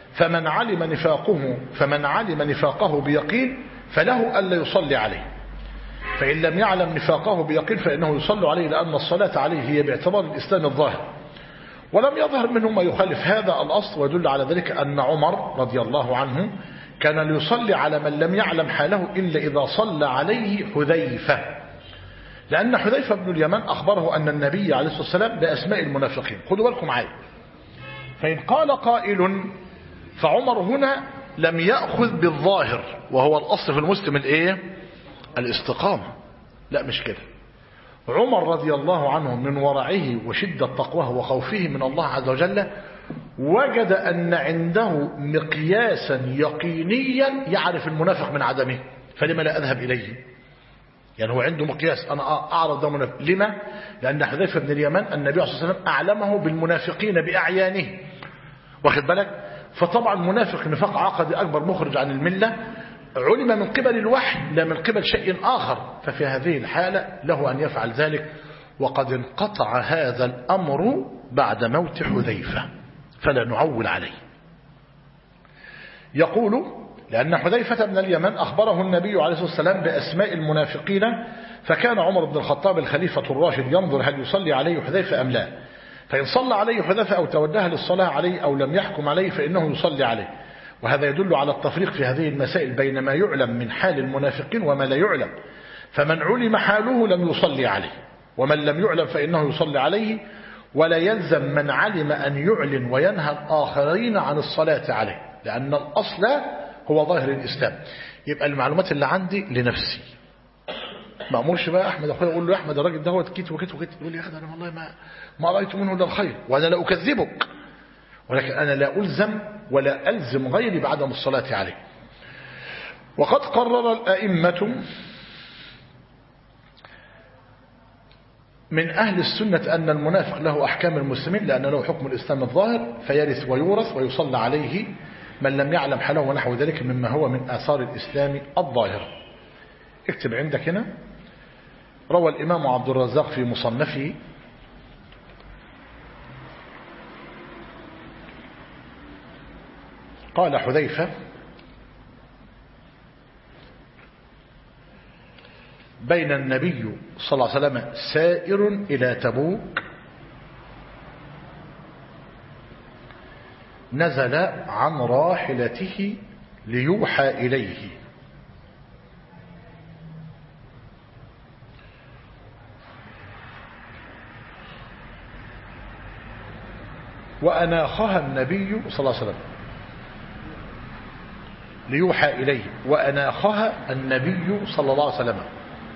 فمن علم نفاقه بيقين فله ألا يصلي عليه، فإن لم يعلم نفاقه بيقين فإنه يصلي عليه، لأن الصلاة عليه هي باعتبار الإسلام الظاهر، ولم يظهر منهم ما يخالف هذا الأصل. ويدل على ذلك أن عمر رضي الله عنه كان ليصلي على من لم يعلم حاله إلا إذا صلى عليه حذيفة، لأن حذيفة بن اليمان أخبره أن النبي عليه الصلاة والسلام بأسماء المنافقين. خذوا بالكم معي، فإن قال قائل فعمر هنا لم يأخذ بالظاهر، وهو الأصل في المسلم الاستقامة. لا مش كده، عمر رضي الله عنه من ورعه وشدة تقواه وخوفه من الله عز وجل وجد أن عنده مقياسا يقينيا يعرف المنافق من عدمه، فلما لا أذهب إليه؟ يعني هو عنده مقياس، أنا أعرف ده منافق. لما؟ لأن حذيفة بن اليمان النبي صلى الله عليه وسلم أعلمه بالمنافقين بأعيانه، واخد بالك؟ فطبعا منافق نفاق عقدي أكبر مخرج عن الملة، علم من قبل الوحي لا من قبل شيء آخر، ففي هذه الحالة له أن يفعل ذلك، وقد انقطع هذا الأمر بعد موت حذيفة، فلا نعول عليه. يقول لأن حذيفة بن اليمان أخبره النبي عليه الصلاة والسلام بأسماء المنافقين، فكان عمر بن الخطاب الخليفة الراشد ينظر هل يصلي عليه حذيفة أم لا، فإن صلى عليه حذيفة أو توجه للصلاة عليه أو لم يحكم عليه فإنه يصلي عليه. وهذا يدل على التفريق في هذه المسائل بين ما يعلم من حال المنافقين وما لا يعلم، فمن علم حاله لم يصلي عليه، ومن لم يعلم فإنه يصلي عليه، ولا يلزم من علم أن يعلن وينهى الآخرين عن الصلاة عليه، لأن الأصل هو ظاهر الإسلام. يبقى المعلومات اللي عندي لنفسي، ما أمرش بقى أحمد أخويا أقول له أحمد الراجل ده كيت وكيت وكيت، يقول لي يا أخي أنا والله ما رأيت منه إلا الخير، وأنا لا أكذبك، ولكن أنا لا ألزم ولا ألزم غيري بعدم الصلاة عليه. وقد قرر الأئمة من أهل السنة أن المنافق له أحكام المسلمين، لأن له حكم الإسلام الظاهر، فيرث ويورث ويصلى عليه من لم يعلم حاله ونحو ذلك مما هو من آثار الإسلام الظاهرة. اكتب عندك هنا: روى الإمام عبد الرزاق في مصنفه قال حذيفة: بين النبي صلى الله عليه وسلم سائر إلى تبوك نزل عن راحلته ليوحى إليه، وأناخها النبي صلى الله عليه وسلم ليوحى إليه، وأناخها النبي صلى الله عليه وسلم،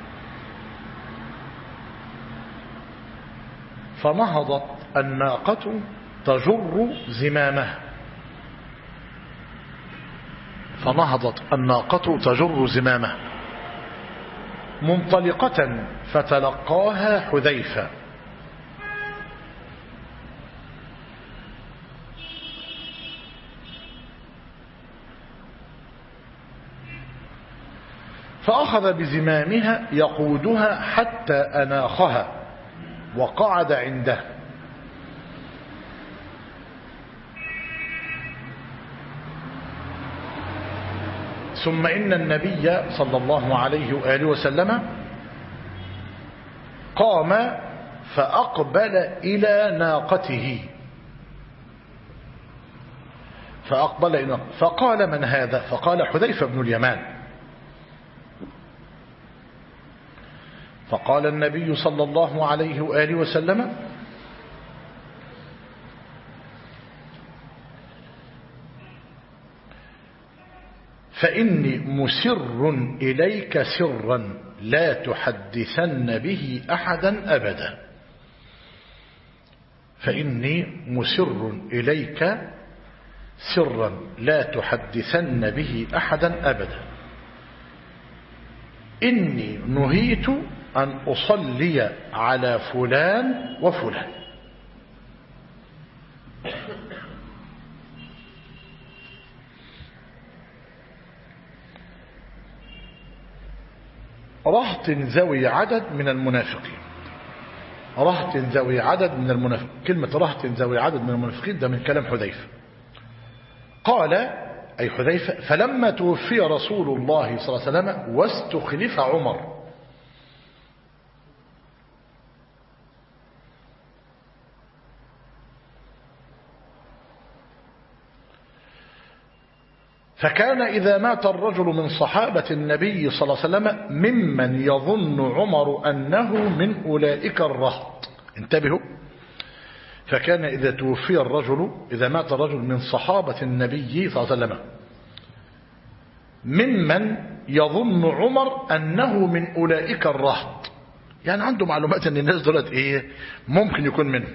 فنهضت الناقة تجر زمامها، فنهضت الناقة تجر زمامها منطلقة، فتلقاها حذيفة، فأخذ بزمامها يقودها حتى أناخها وقعد عنده، ثم إن النبي صلى الله عليه وآله وسلم قام فأقبل إلى ناقته، فقال: من هذا؟ فقال: حذيفة بن اليمان. فقال النبي صلى الله عليه وآله وسلم: فإني مسر إليك سرا لا تحدثن به أحدا أبدا، فإني مسر إليك سرا لا تحدثن به أحدا أبدا، إني نهيت أن أصلي على فلان وفلان. رهط ذوي عدد من المنافقين. رهط ذوي عدد من المنافقين. كلمة رهط ذوي عدد من المنافقين ده من كلام حذيفة. قال أي حذيفة: فلما توفي رسول الله صلى الله عليه وسلم واستخلف عمر. فكان إذا مات الرجل من صحابة النبي صلى الله عليه وسلم ممن يظن عمر أنه من أولئك الرهط. انتبهوا. فكان إذا توفي الرجل، إذا مات الرجل من صحابة النبي صلى الله عليه وسلم ممن يظن عمر أنه من أولئك الرهط، يعني عنده معلومات أن الناس دولت إيه ممكن يكون منهم.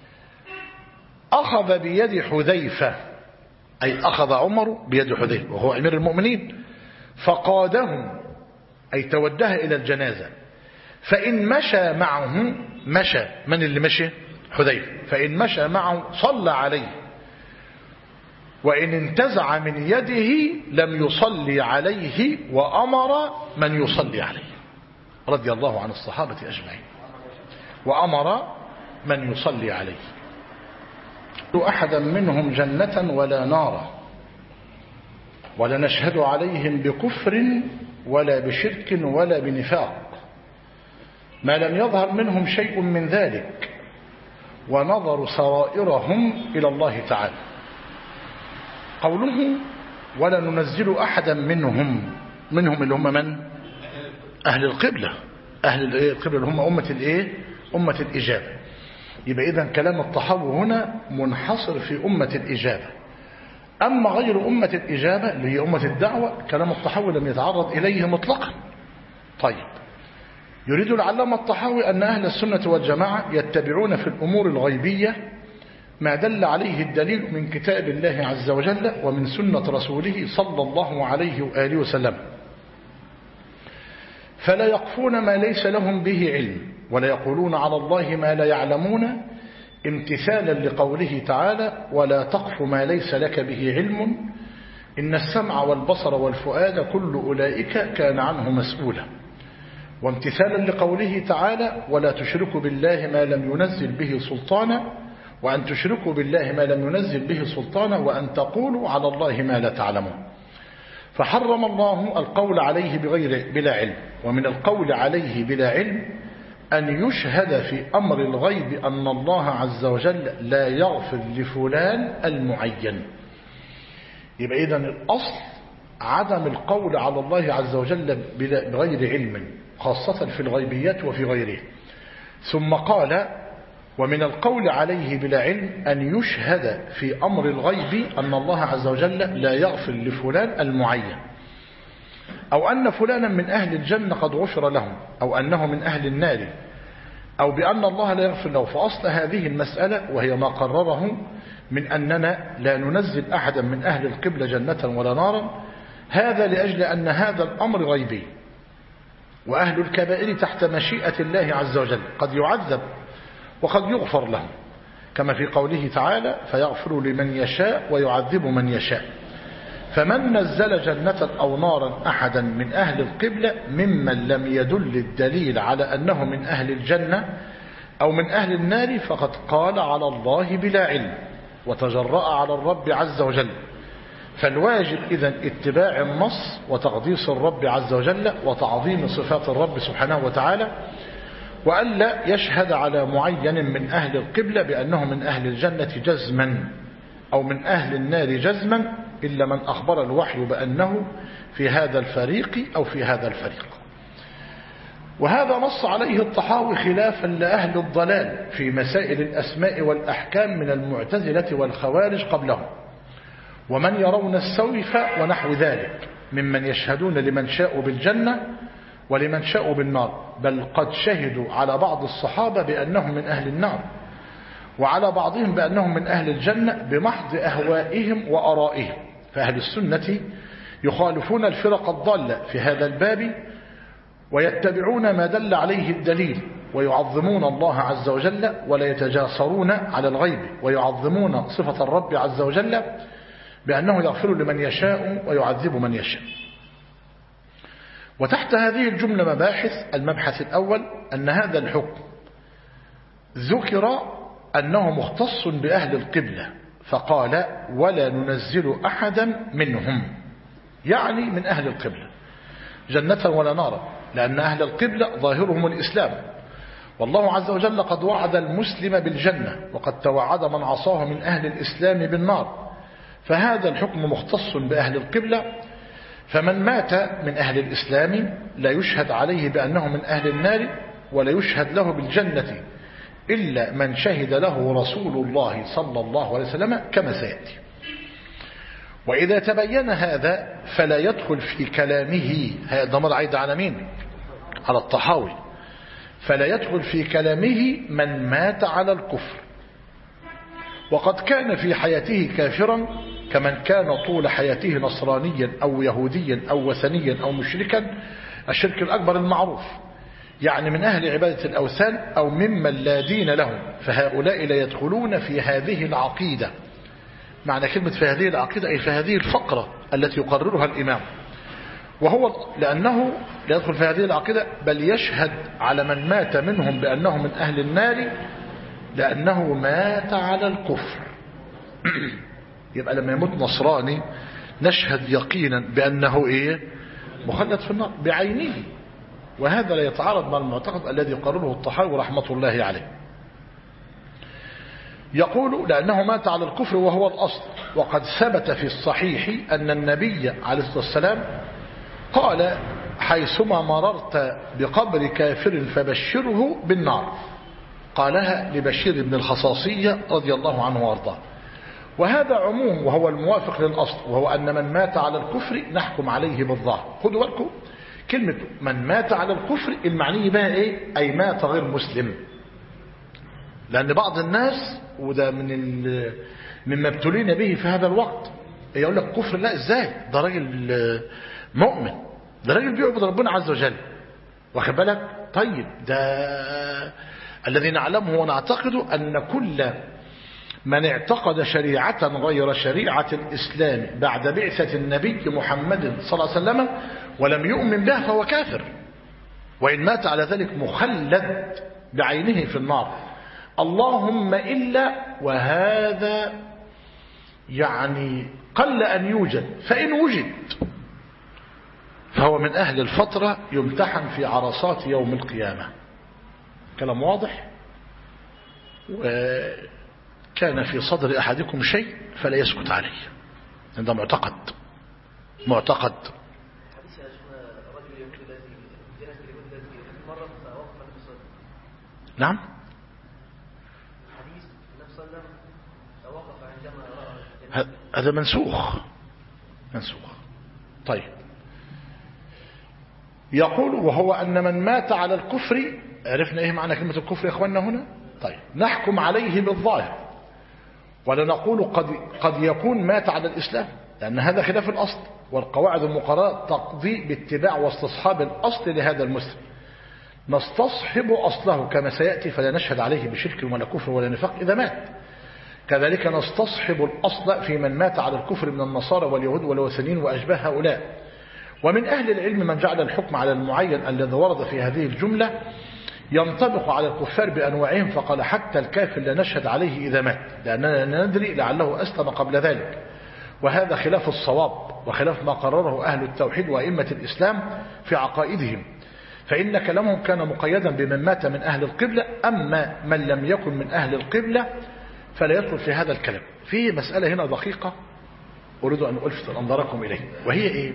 أخذ بيد حذيفة، أي أخذ عمر بيد حذيفة وهو أمير المؤمنين، فقادهم أي توجه إلى الجنازة. فإن مشى معه، مشى من اللي مشي؟ حذيفة. فإن مشى معه صلى عليه، وإن انتزع من يده لم يصلي عليه، وأمر من يصلي عليه رضي الله عن الصحابة أجمعين، وأمر من يصلي عليه. أحدا منهم جنة ولا نارا، ولا نشهد عليهم بكفر ولا بشرك ولا بنفاق، ما لم يظهر منهم شيء من ذلك، ونظر سرائرهم إلى الله تعالى. قوله ولا ننزل أحدا منهم اللي هم من؟ أهل القبلة. أهل القبلة اللي هم أمة الإيه؟ أمة الإجابة. يبقى إذن كلام الطحاوي هنا منحصر في أمة الإجابة. أما غير أمة الإجابة اللي هي أمة الدعوة كلام الطحاوي لم يتعرض إليه مطلقا. طيب، يريد العلامة الطحاوي أن أهل السنة والجماعة يتبعون في الأمور الغيبية ما دل عليه الدليل من كتاب الله عز وجل ومن سنة رسوله صلى الله عليه وآله وسلم، فلا يقفون ما ليس لهم به علم، ولا يقولون على الله ما لا يعلمون، امتثالا لقوله تعالى ولا تقف ما ليس لك به علم إن السمع والبصر والفؤاد كل أولئك كان عنه مسؤولا، وامتثالا لقوله تعالى ولا تشركوا بالله ما لم ينزل به سلطانا، وأن تشركوا بالله ما لم ينزل به سلطانا، وأن تقولوا على الله ما لا تعلمون. فحرم الله القول عليه بلا علم. ومن القول عليه بلا علم أن يشهد في أمر الغيب أن الله عز وجل لا يغفر لفلان المعين. يبقى إذن الأصل عدم القول على الله عز وجل بغير علم، خاصة في الغيبيات وفي غيره. ثم قال ومن القول عليه بلا علم أن يشهد في أمر الغيب أن الله عز وجل لا يغفر لفلان المعين، أو أن فلانا من أهل الجنة قد غفر لهم، أو أنه من أهل النار، أو بأن الله لا يغفر له. فأصل هذه المسألة وهي ما قرره من أننا لا ننزل أحدا من أهل القبلة جنة ولا نارا، هذا لأجل أن هذا الأمر غيبي، وأهل الكبائر تحت مشيئة الله عز وجل قد يعذب وقد يغفر له، كما في قوله تعالى فيغفر لمن يشاء ويعذب من يشاء. فمن نزل جنة أو نارا أحدا من أهل القبلة ممن لم يدل الدليل على أنه من أهل الجنة أو من أهل النار فقد قال على الله بلا علم وتجرأ على الرب عز وجل. فالواجب إذن اتباع النص وتقديس الرب عز وجل وتعظيم صفات الرب سبحانه وتعالى، وألا يشهد على معين من أهل القبلة بأنه من أهل الجنة جزما أو من أهل النار جزما إلا من أخبر الوحي بأنه في هذا الفريق أو في هذا الفريق. وهذا نص عليه الطحاوي خلافا لأهل الضلال في مسائل الأسماء والأحكام من المعتزلة والخوارج قبلهم، ومن يرون السوف ونحو ذلك ممن يشهدون لمن شاءوا بالجنة ولمن شاءوا بالنار، بل قد شهدوا على بعض الصحابة بأنهم من أهل النار، وعلى بعضهم بأنهم من أهل الجنة بمحض أهوائهم وأرائهم. فأهل السنة يخالفون الفرق الضالة في هذا الباب، ويتبعون ما دل عليه الدليل، ويعظمون الله عز وجل ولا يتجاسرون على الغيب، ويعظمون صفة الرب عز وجل بأنه يغفر لمن يشاء ويعذب من يشاء. وتحت هذه الجملة مباحث. المبحث الأول أن هذا الحكم ذكر أنه مختص بأهل القبلة فقال ولا ننزل أحدا منهم، يعني من أهل القبلة جنة ولا نارا، لأن أهل القبلة ظاهرهم الإسلام، والله عز وجل قد وعد المسلم بالجنة وقد توعد من عصاه من أهل الإسلام بالنار، فهذا الحكم مختص بأهل القبلة. فمن مات من أهل الإسلام لا يشهد عليه بأنه من أهل النار ولا يشهد له بالجنة إلا من شهد له رسول الله صلى الله عليه وسلم كما سيأتي. وإذا تبين هذا فلا يدخل في كلامه، هذا ضمير عايد على مين؟ على الطحاوي. فلا يدخل في كلامه من مات على الكفر وقد كان في حياته كافرا كمن كان طول حياته نصرانيا أو يهوديا أو وثنيا أو مشركا، الشرك الأكبر المعروف، يعني من أهل عبادة الأوثان أو ممن لا دين لهم، فهؤلاء لا يدخلون في هذه العقيدة. معنى كلمة في هذه العقيدة أي في هذه الفقرة التي يقررها الإمام، وهو لأنه لا يدخل في هذه العقيدة بل يشهد على من مات منهم بأنه من أهل النار لأنه مات على الكفر. يبقى لما يموت نصراني نشهد يقينا بأنه إيه؟ مخلد في النار بعينه، وهذا لا يتعارض مع المعتقد الذي قرره الطحاوي رحمة الله عليه. يقول لأنه مات على الكفر وهو الأصل، وقد ثبت في الصحيح أن النبي عليه الصلاة والسلام قال حيثما مررت بقبر كافر فبشره بالنار، قالها لبشير بن الخصاصية رضي الله عنه وارضاه. وهذا عموم وهو الموافق للأصل، وهو أن من مات على الكفر نحكم عليه بالظاهر. خدوا بالكم كلمة من مات على الكفر المعني بها إيه؟ أي مات غير مسلم، لأن بعض الناس وده مما ابتلينا به في هذا الوقت يقول لك كفر، لا إزاي؟ ده راجل مؤمن، ده راجل بيعبد ربنا عز وجل، واخد بالك؟ طيب ده الذي نعلمه ونعتقده أن كل من اعتقد شريعة غير شريعة الإسلام بعد بعثة النبي محمد صلى الله عليه وسلم ولم يؤمن بها فهو كافر، وإن مات على ذلك مخلد بعينه في النار، اللهم إلا وهذا يعني قل أن يوجد، فإن وجد فهو من أهل الفترة يمتحن في عرصات يوم القيامة. كلام واضح؟ وكان في صدر أحدكم شيء فلا يسكت عليه، هذا معتقد. نعم هذا منسوخ. طيب يقول وهو أن من مات على الكفر، عرفنا إيه معنى كلمة الكفر يا إخواننا هنا؟ طيب نحكم عليه بالظاهر ولا نقول قد يكون مات على الإسلام، لأن هذا خلاف الأصل، والقواعد المقررة تقضي باتباع واستصحاب الأصل لهذا المسلم، نستصحب أصله كما سيأتي، فلا نشهد عليه بشرك ولا كفر ولا نفاق إذا مات. كذلك نستصحب الأصل في من مات على الكفر من النصارى واليهود والوثنيين وأشباه هؤلاء. ومن أهل العلم من جعل الحكم على المعين الذي ورد في هذه الجملة ينطبق على الكفار بأنواعهم، فقال حتى الكافر لا نشهد عليه إذا مات لأننا لا ندري لعله أسلم قبل ذلك، وهذا خلاف الصواب وخلاف ما قرره أهل التوحيد وأئمة الإسلام في عقائدهم، فإن كلامهم كان مقيدا بمن مات من أهل القبلة، أما من لم يكن من أهل القبلة فلا يدخل في هذا الكلام. في مسألة هنا دقيقة أريد أن ألفت أنظاركم إليه، وهي إيه؟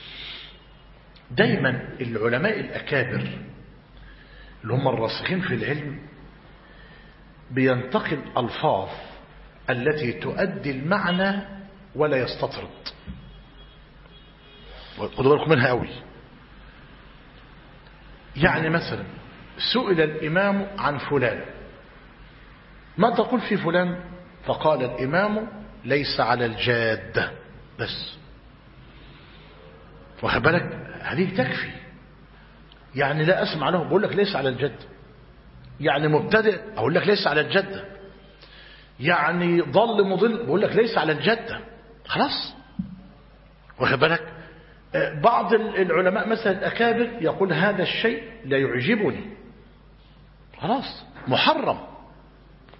دايما العلماء الأكابر اللي هم الراسخين في العلم بينتقل ألفاظ التي تؤدي المعنى ولا يستطرد، خدوا بالكم منها قوي. يعني مثلا سئل الإمام عن فلان، ما تقول في فلان؟ فقال الإمام ليس على الجادة بس، واخد بالك؟ هذه تكفي، يعني لا أسمع له بقول لك ليس على الجدة، يعني مبتدئ أقول لك ليس على الجدة، يعني ضل مضل بقول لك ليس على الجدة، خلاص، واخد بالك؟ بعض العلماء مثلا الأكابر يقول هذا الشيء لا يعجبني، خلاص محرم،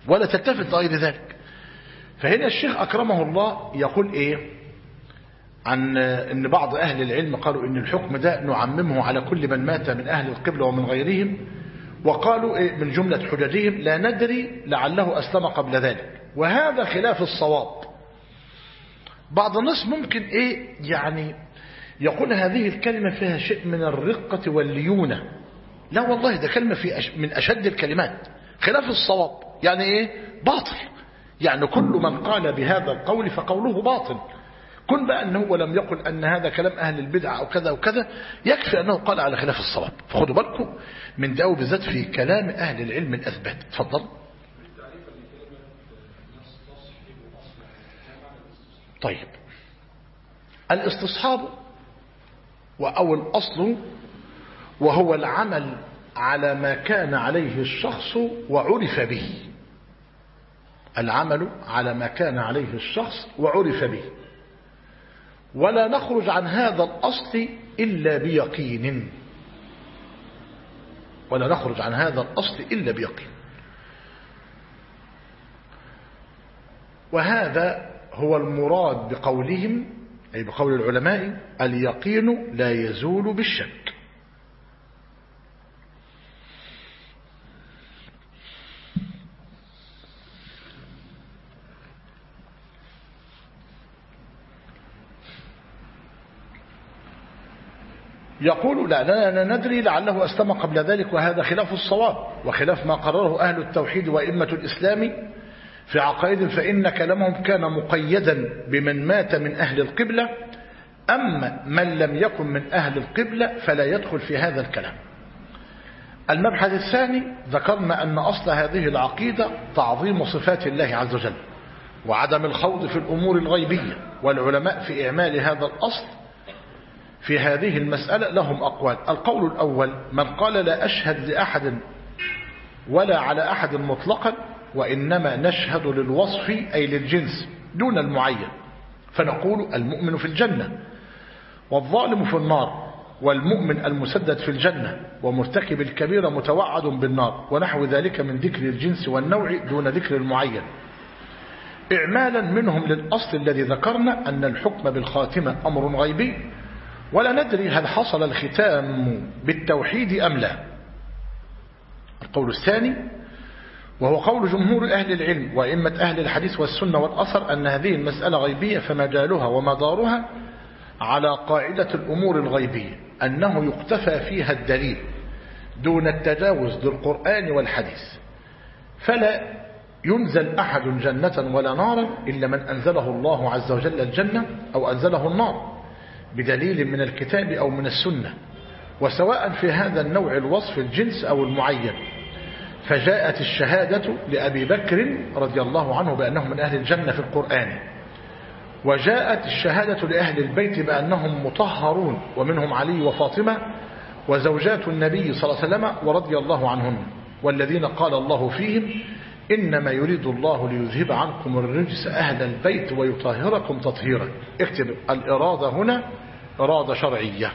ولا تلتفت غير ذلك. فهنا الشيخ أكرمه الله يقول إيه عن أن بعض أهل العلم قالوا أن الحكم ده نعممه على كل من مات من أهل القبلة ومن غيرهم، وقالوا إيه من جملة حججهم لا ندري لعله أسلم قبل ذلك، وهذا خلاف الصواب. بعض الناس ممكن إيه يعني يقول هذه الكلمة فيها شيء من الرقة والليونة. لا والله ده كلمة من أشد الكلمات، خلاف الصواب يعني إيه باطل. يعني كل من قال بهذا القول فقوله باطل، كن بقى أنه ولم يقل أن هذا كلام أهل البدع أو كذا وكذا، يكفي أنه قال على خلاف الصواب. فخذوا بالكم من ده بالذات في كلام أهل العلم الأثبات. تفضل. طيب الاستصحاب أو الأصل وهو العمل على ما كان عليه الشخص وعرف به. العمل على ما كان عليه الشخص وعرف به، ولا نخرج عن هذا الأصل إلا بيقين. ولا نخرج عن هذا الأصل إلا بيقين. وهذا هو المراد بقولهم أي بقول العلماء اليقين لا يزول بالشك. يقول لا ندري لعله أسلم قبل ذلك، وهذا خلاف الصواب وخلاف ما قرره أهل التوحيد وإمة الإسلام في عقائد، فإن كلامهم كان مقيدا بمن مات من أهل القبلة، أما من لم يكن من أهل القبلة فلا يدخل في هذا الكلام. المبحث الثاني ذكرنا أن أصل هذه العقيدة تعظيم صفات الله عز وجل وعدم الخوض في الأمور الغيبية، والعلماء في إعمال هذا الأصل في هذه المسألة لهم أقوال. القول الأول من قال لا أشهد لأحد ولا على أحد مطلقا، وإنما نشهد للوصف أي للجنس دون المعين، فنقول المؤمن في الجنة والظالم في النار، والمؤمن المسدد في الجنة، ومرتكب الكبيرة متوعد بالنار، ونحو ذلك من ذكر الجنس والنوع دون ذكر المعين، إعمالا منهم للأصل الذي ذكرنا أن الحكم بالخاتمة أمر غيبي، ولا ندري هل حصل الختام بالتوحيد أم لا. القول الثاني وهو قول جمهور أهل العلم وإمة أهل الحديث والسنة والأثر أن هذه المسألة غيبية، فمجالها ومدارها على قاعدة الأمور الغيبية أنه يقتفى فيها الدليل دون التجاوز للقرآن والحديث، فلا ينزل أحد جنة ولا نارا إلا من أنزله الله عز وجل الجنة أو أنزله النار بدليل من الكتاب أو من السنة، وسواء في هذا النوع الوصف الجنس أو المعين. فجاءت الشهادة لأبي بكر رضي الله عنه بأنهم من أهل الجنة في القرآن، وجاءت الشهادة لأهل البيت بأنهم مطهرون، ومنهم علي وفاطمة وزوجات النبي صلى الله عليه وسلم ورضي الله عنهم، والذين قال الله فيهم إنما يريد الله ليذهب عنكم الرجس أهل البيت ويطهركم تطهيرا. اكتب الإرادة هنا إرادة شرعية.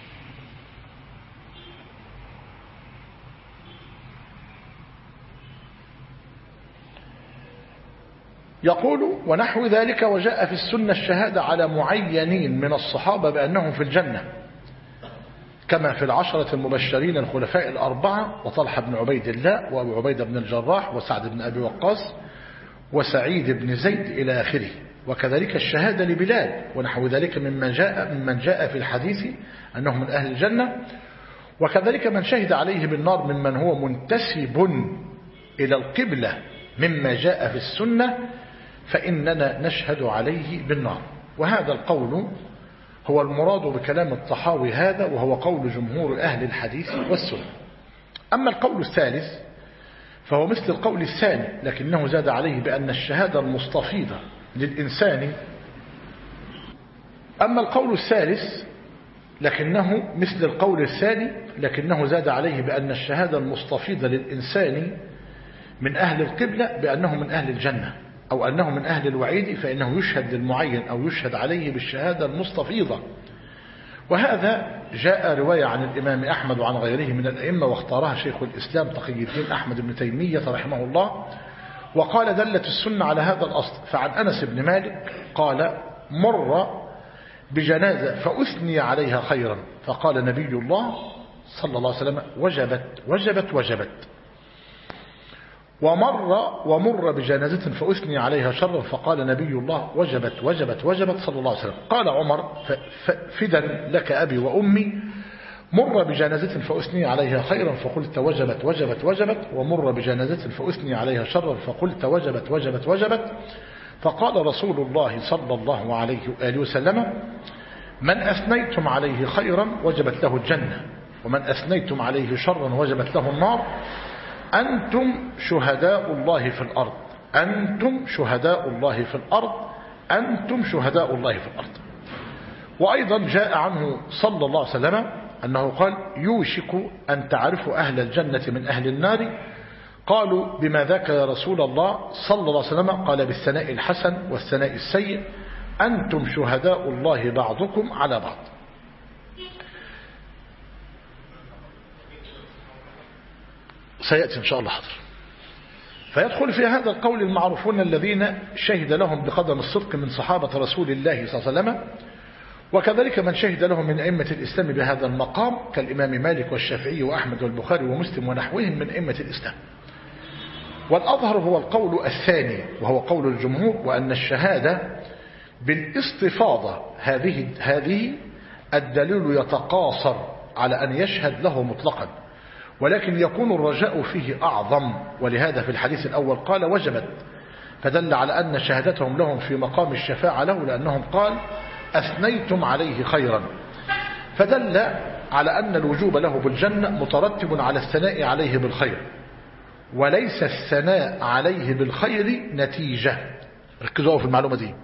يقول ونحو ذلك وجاء في السنة الشهادة على معينين من الصحابة بأنهم في الجنة، كما في العشرة المبشرين الخلفاء الأربعة وطلحة بن عبيد الله وأبو عبيدة بن الجراح وسعد بن أبي وقاص وسعيد بن زيد إلى آخره. وكذلك الشهادة لبلال ونحو ذلك ممن جاء في الحديث أنهم من أهل الجنة. وكذلك من شهد عليه بالنار ممن هو منتسب إلى القبلة مما جاء في السنة، فإننا نشهد عليه بالنار. وهذا القول هو المراد بكلام الطحاوي هذا، وهو قول جمهور أهل الحديث والسنة. أما القول الثالث فهو مثل القول الثاني، لكنه زاد عليه بأن الشهادة المستفيضة للإنسان. أما القول الثالث لكنه مثل القول الثاني، لكنه زاد عليه بأن الشهادة المستفيضة للإنسان من أهل القبلة بأنه من أهل الجنة أو أنه من أهل الوعيد، فإنه يشهد للمعين أو يشهد عليه بالشهادة المستفيضة. وهذا جاء رواية عن الإمام أحمد وعن غيره من الأئمة، واختارها شيخ الإسلام تقي الدين أحمد بن تيمية رحمه الله، وقال دلت السنة على هذا الأصل. فعن أنس بن مالك قال مر بجنازة فأثني عليها خيرا فقال نبي الله صلى الله عليه وسلم وجبت وجبت وجبت. ومر بجنازة فأثني عليها شرا فقال نبي الله وجبت وجبت وجبت صلى الله عليه وسلم. قال عمر فدا لك أبي وأمي مر بجنازة فأثني عليها خيرا فقلت وجبت وجبت وجبت ومر بجنازة فأثني عليها شرا فقلت وجبت وجبت وجبت. فقال رسول الله صلى الله عليه وآله وسلم من أثنيتم عليه خيرا وجبت له الجنة ومن أثنيتم عليه شرا وجبت له النار أنتم شهداء الله في الأرض أنتم شهداء الله في الأرض أنتم شهداء الله في الأرض. وأيضا جاء عنه صلى الله عليه وسلم أنه قال يوشك أن تعرفوا أهل الجنة من أهل النار. قالوا بما ذاك يا رسول الله صلى الله عليه وسلم قال بالثناء الحسن والثناء السيء أنتم شهداء الله بعضكم على بعض. سيأتي إن شاء الله حاضر. فيدخل في هذا القول المعروفون الذين شهد لهم بقدم الصدق من صحابة رسول الله صلى الله عليه وسلم وكذلك من شهد لهم من أئمة الإسلام بهذا المقام كالإمام مالك والشافعي وأحمد والبخاري ومسلم ونحوهم من أئمة الإسلام. والأظهر هو القول الثاني وهو قول الجمهور وأن الشهادة بالاستفاضة هذه الدليل يتقاصر على أن يشهد له مطلقا ولكن يكون الرجاء فيه أعظم. ولهذا في الحديث الأول قال وجبت فدل على أن شهادتهم لهم في مقام الشفاعة له لأنهم قال أثنيتم عليه خيرا فدل على أن الوجوب له بالجنة مترتب على الثناء عليه بالخير وليس الثناء عليه بالخير نتيجة. ركزوا في المعلومة دي.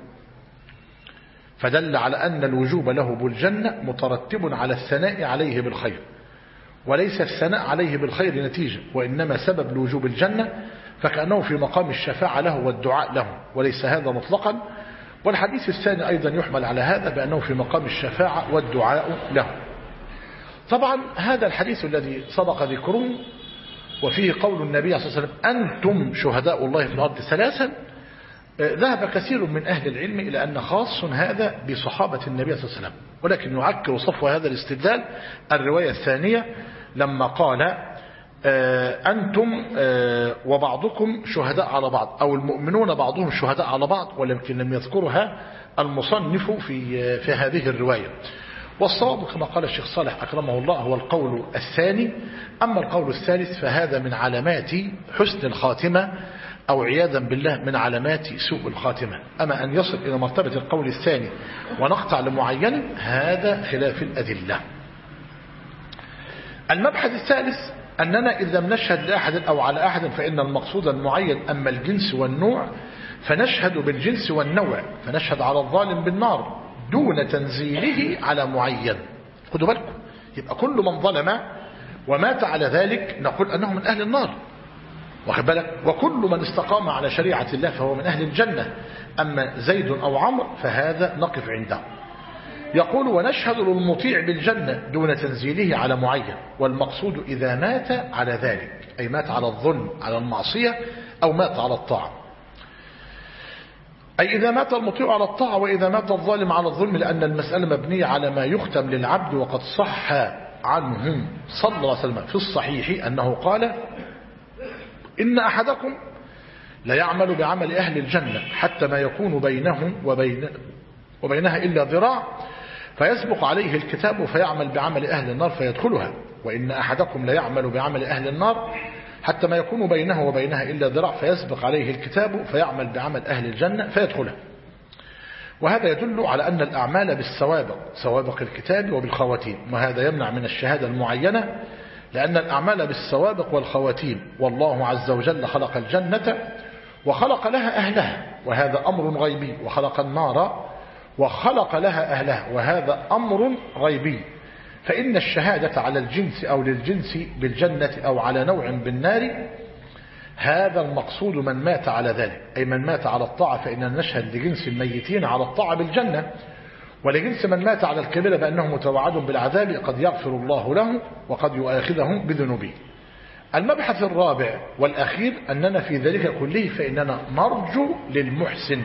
فدل على أن الوجوب له بالجنة مترتب على الثناء عليه بالخير وليس الثناء عليه بالخير نتيجة وإنما سبب لوجوب الجنة فكأنه في مقام الشفاعة له والدعاء له وليس هذا مطلقا. والحديث الثاني أيضا يحمل على هذا بأنه في مقام الشفاعة والدعاء له. طبعا هذا الحديث الذي سبق ذكره وفيه قول النبي صلى الله عليه وسلم أنتم شهداء الله في الأرض ثلاثا ذهب كثير من أهل العلم إلى أن خاص هذا بصحابة النبي صلى الله عليه وسلم ولكن يعكر صفو هذا الاستدلال الرواية الثانية لما قال أنتم وبعضكم شهداء على بعض أو المؤمنون بعضهم شهداء على بعض ولكن لم يذكرها المصنف في هذه الرواية. والصواب كما قال الشيخ صالح أكرمه الله هو القول الثاني. أما القول الثالث فهذا من علامات حسن الخاتمة أو عياذا بالله من علامات سوء الخاتمة. أما أن يصل إلى مرتبة القول الثاني ونقطع لمعين هذا خلاف الأدلة. المبحث الثالث أننا إذا لم نشهد لأحد أو على أحد فإن المقصود المعين أما الجنس والنوع فنشهد بالجنس والنوع فنشهد على الظالم بالنار دون تنزيله على معين. خدوا بالكم يبقى كل من ظلم ومات على ذلك نقول أنه من أهل النار واخد بالك وكل من استقام على شريعة الله فهو من أهل الجنة. أما زيد أو عمرو فهذا نقف عنده. يقول ونشهد للمطيع بالجنة دون تنزيله على معين والمقصود إذا مات على ذلك أي مات على الظلم على المعصية أو مات على الطاعة أي إذا مات المطيع على الطاعة وإذا مات الظالم على الظلم لأن المسألة مبنية على ما يختم للعبد وقد صح عنه صلى الله عليه وسلم في الصحيح أنه قال إن أحدكم لا يعمل بعمل أهل الجنة حتى ما يكون بينه وبينها إلا ذراع فيسبق عليه الكتاب فيعمل بعمل أهل النار فيدخلها وإن أحدكم لا يعمل بعمل أهل النار حتى ما يكون بينه وبينها إلا ذراع فيسبق عليه الكتاب فيعمل بعمل أهل الجنة فيدخلها. وهذا يدل على أن الأعمال بالسوابق سوابق الكتاب وبالخواتيم وهذا يمنع من الشهادة المعينة لأن الأعمال بالسوابق والخواتيم والله عز وجل خلق الجنة وخلق لها أهلها وهذا أمر غيبي وخلق النار وخلق لها أهلها وهذا أمر غيبي. فإن الشهادة على الجنس أو للجنس بالجنة أو على نوع بالنار هذا المقصود من مات على ذلك أي من مات على الطاعة فإننا نشهد لجنس الميتين على الطاعة بالجنة ولجنس من مات على الكبيرة بأنه متوعد بالعذاب قد يغفر الله له وقد يؤاخذهم بذنوبه. المبحث الرابع والأخير أننا في ذلك كله فإننا نرجو للمحسن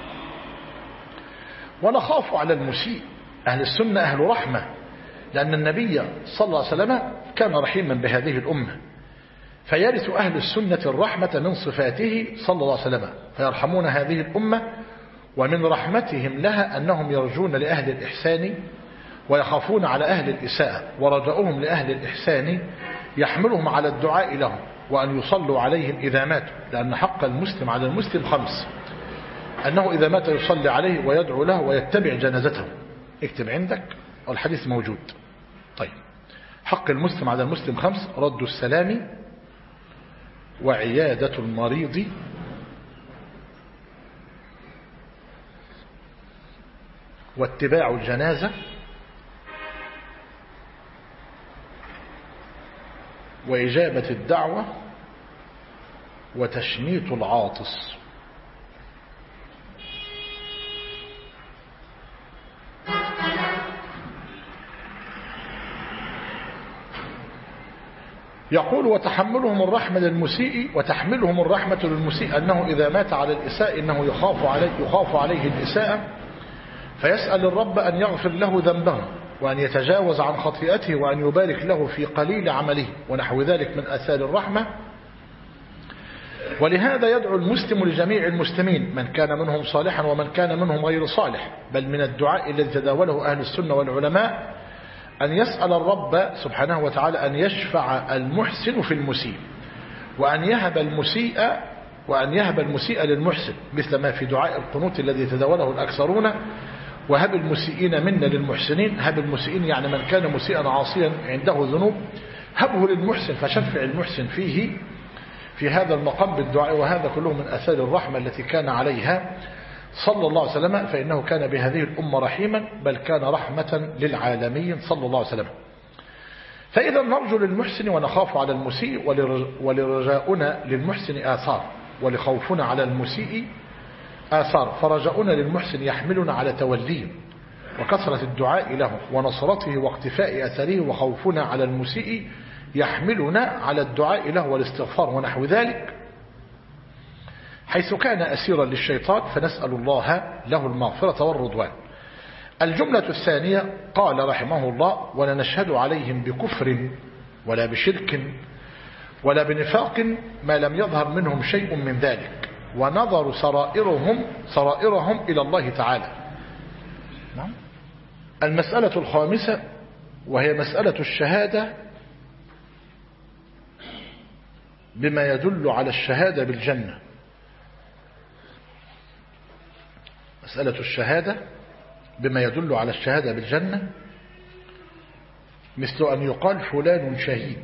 ونخاف على المسيء. أهل السنة أهل رحمة، لأن النبي صلى الله عليه وسلم كان رحيما بهذه الأمة، فيرث أهل السنة الرحمة من صفاته صلى الله عليه وسلم، فيرحمون هذه الأمة، ومن رحمتهم لها أنهم يرجون لأهل الإحسان ويخافون على أهل الإساءة، ورجاؤهم لأهل الإحسان يحملهم على الدعاء لهم وأن يصلوا عليهم إذا ماتوا، لأن حق المسلم على المسلم 5: أنه إذا مات يصلي عليه ويدعو له ويتبع جنازته. اكتب عندك والحديث موجود. طيب، حق المسلم على المسلم 5: رد السلام، وعيادة المريض، واتباع الجنازة، وإجابة الدعوة، وتشميت العاطس. يقول: وتحملهم الرحمة للمسيء، وتحملهم الرحمة للمسيء أنه إذا مات على الإساءة إنه يخاف عليه الإساءة، فيسأل الرب أن يغفر له ذنبه وأن يتجاوز عن خطيئته وأن يبارك له في قليل عمله ونحو ذلك من آثار الرحمة. ولهذا يدعو المسلم لجميع المسلمين من كان منهم صالحا ومن كان منهم غير صالح، بل من الدعاء الذي تداوله أهل السنة والعلماء أن يسأل الرب سبحانه وتعالى أن يشفع المحسن في المسيء، وأن يهب المسيء للمحسن، مثل ما في دعاء القنوت الذي يتداوله الأكثرون: وهب المسيئين منا للمحسنين. هب المسيئين يعني من كان مسيئا عاصيا عنده ذنوب، هبه للمحسن، فشفع المحسن فيه في هذا المقام بالدعاء. وهذا كله من آثار الرحمة التي كان عليها صلى الله عليه وسلم، فإنه كان بهذه الأمة رحيما، بل كان رحمة للعالمين صلى الله عليه وسلم. فإذا نرجو للمحسن ونخاف على المسيء، ولرجاؤنا للمحسن آثار، ولخوفنا على المسيء آثار. فرجاؤنا للمحسن يحملنا على توليه وكثرة الدعاء له ونصرته واقتفاء أثره، وخوفنا على المسيء يحملنا على الدعاء له والاستغفار ونحو ذلك، حيث كان أسيرا للشيطان، فنسأل الله له المغفرة والرضوان. الجملة الثانية قال رحمه الله: ولا نشهد عليهم بكفر ولا بشرك ولا بنفاق ما لم يظهر منهم شيء من ذلك، ونظر سرائرهم إلى الله تعالى. المسألة الخامسة وهي مسألة الشهادة بما يدل على الشهادة بالجنة. مسألة الشهادة بما يدل على الشهادة بالجنة، مثل أن يقال فلان شهيد.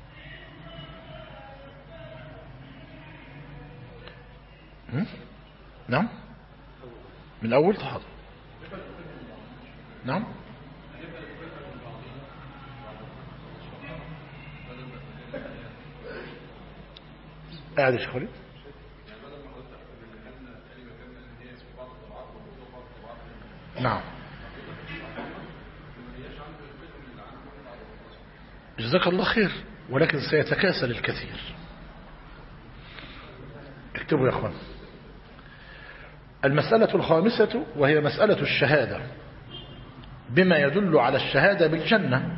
نعم، من أول تحضر. نعم، قاعد يا شيخ وليد. نعم، جزاك الله خير، ولكن سيتكاسل الكثير. اكتبوا يا اخوان. المسألة الخامسة وهي مسألة الشهادة بما يدل على الشهادة بالجنة،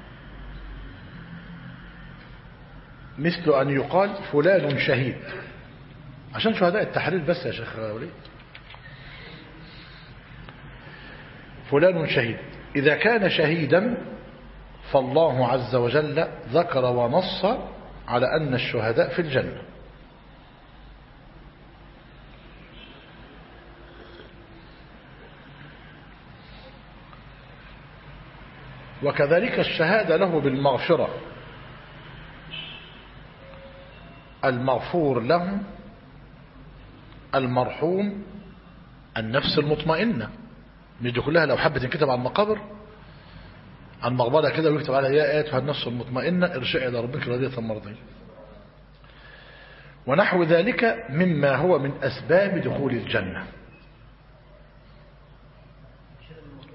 مثل أن يقال فلان شهيد، عشان شهداء التحرير بس يا شيخ وليد. فلان شهيد إذا كان شهيدا فالله عز وجل ذكر ونص على أن الشهداء في الجنة. وكذلك الشهادة له بالمغفرة، المغفور له المرحوم النفس المطمئنة. من كلها لو حبت انكتب على المقابر، على المقبرة كده ويكتب عليها: يا آياتها النفس المطمئنة ارجعي إلى ربك راضية مرضية، ونحو ذلك مما هو من أسباب دخول الجنة.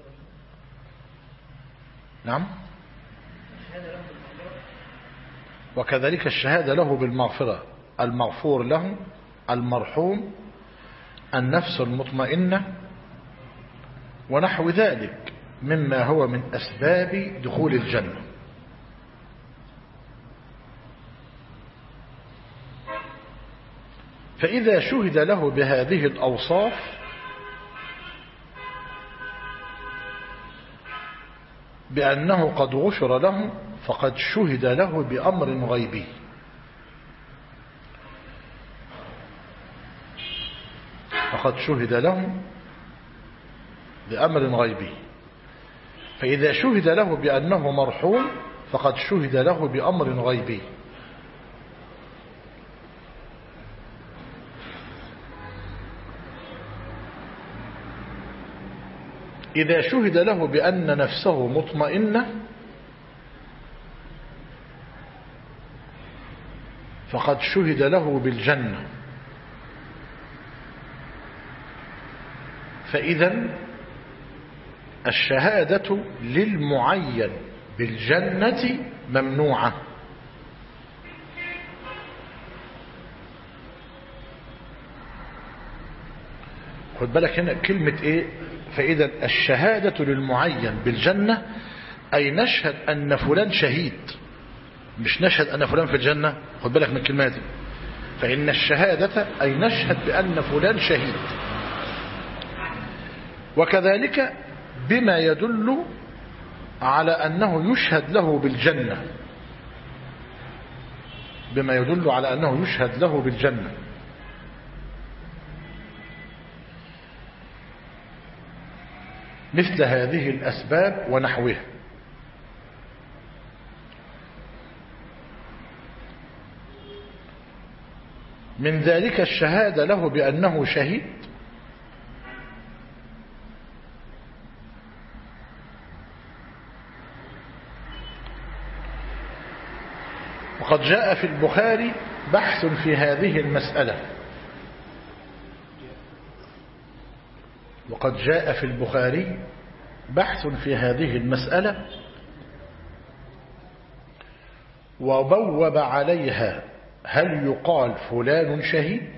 نعم، وكذلك الشهادة له بالمغفرة، المغفور له، المرحوم، النفس المطمئنة، ونحو ذلك مما هو من أسباب دخول الجنة. فإذا شهد له بهذه الأوصاف بأنه قد غفر له فقد شهد له بأمر غيبي. فقد شهد له بأمر غيبي. فإذا شهد له بأنه مرحوم فقد شهد له بأمر غيبي. إذا شهد له بأن نفسه مطمئنة فقد شهد له بالجنة. فإذا الشهادة للمعين بالجنة ممنوعة. خد بالك هنا كلمة ايه؟ فإذا الشهادة للمعين بالجنة أي نشهد أن فلان شهيد، مش نشهد أن فلان في الجنة. خد بالك من الكلمة دي. فإن الشهادة أي نشهد بأن فلان شهيد. وكذلك بما يدل على أنه يشهد له بالجنة، بما يدل على أنه يشهد له بالجنة. مثل هذه الأسباب ونحوها. من ذلك الشهادة له بأنه شهيد، وقد جاء في البخاري بحث في هذه المسألة. وقد جاء في البخاري بحث في هذه المسألة وبوب عليها: هل يقال فلان شهيد؟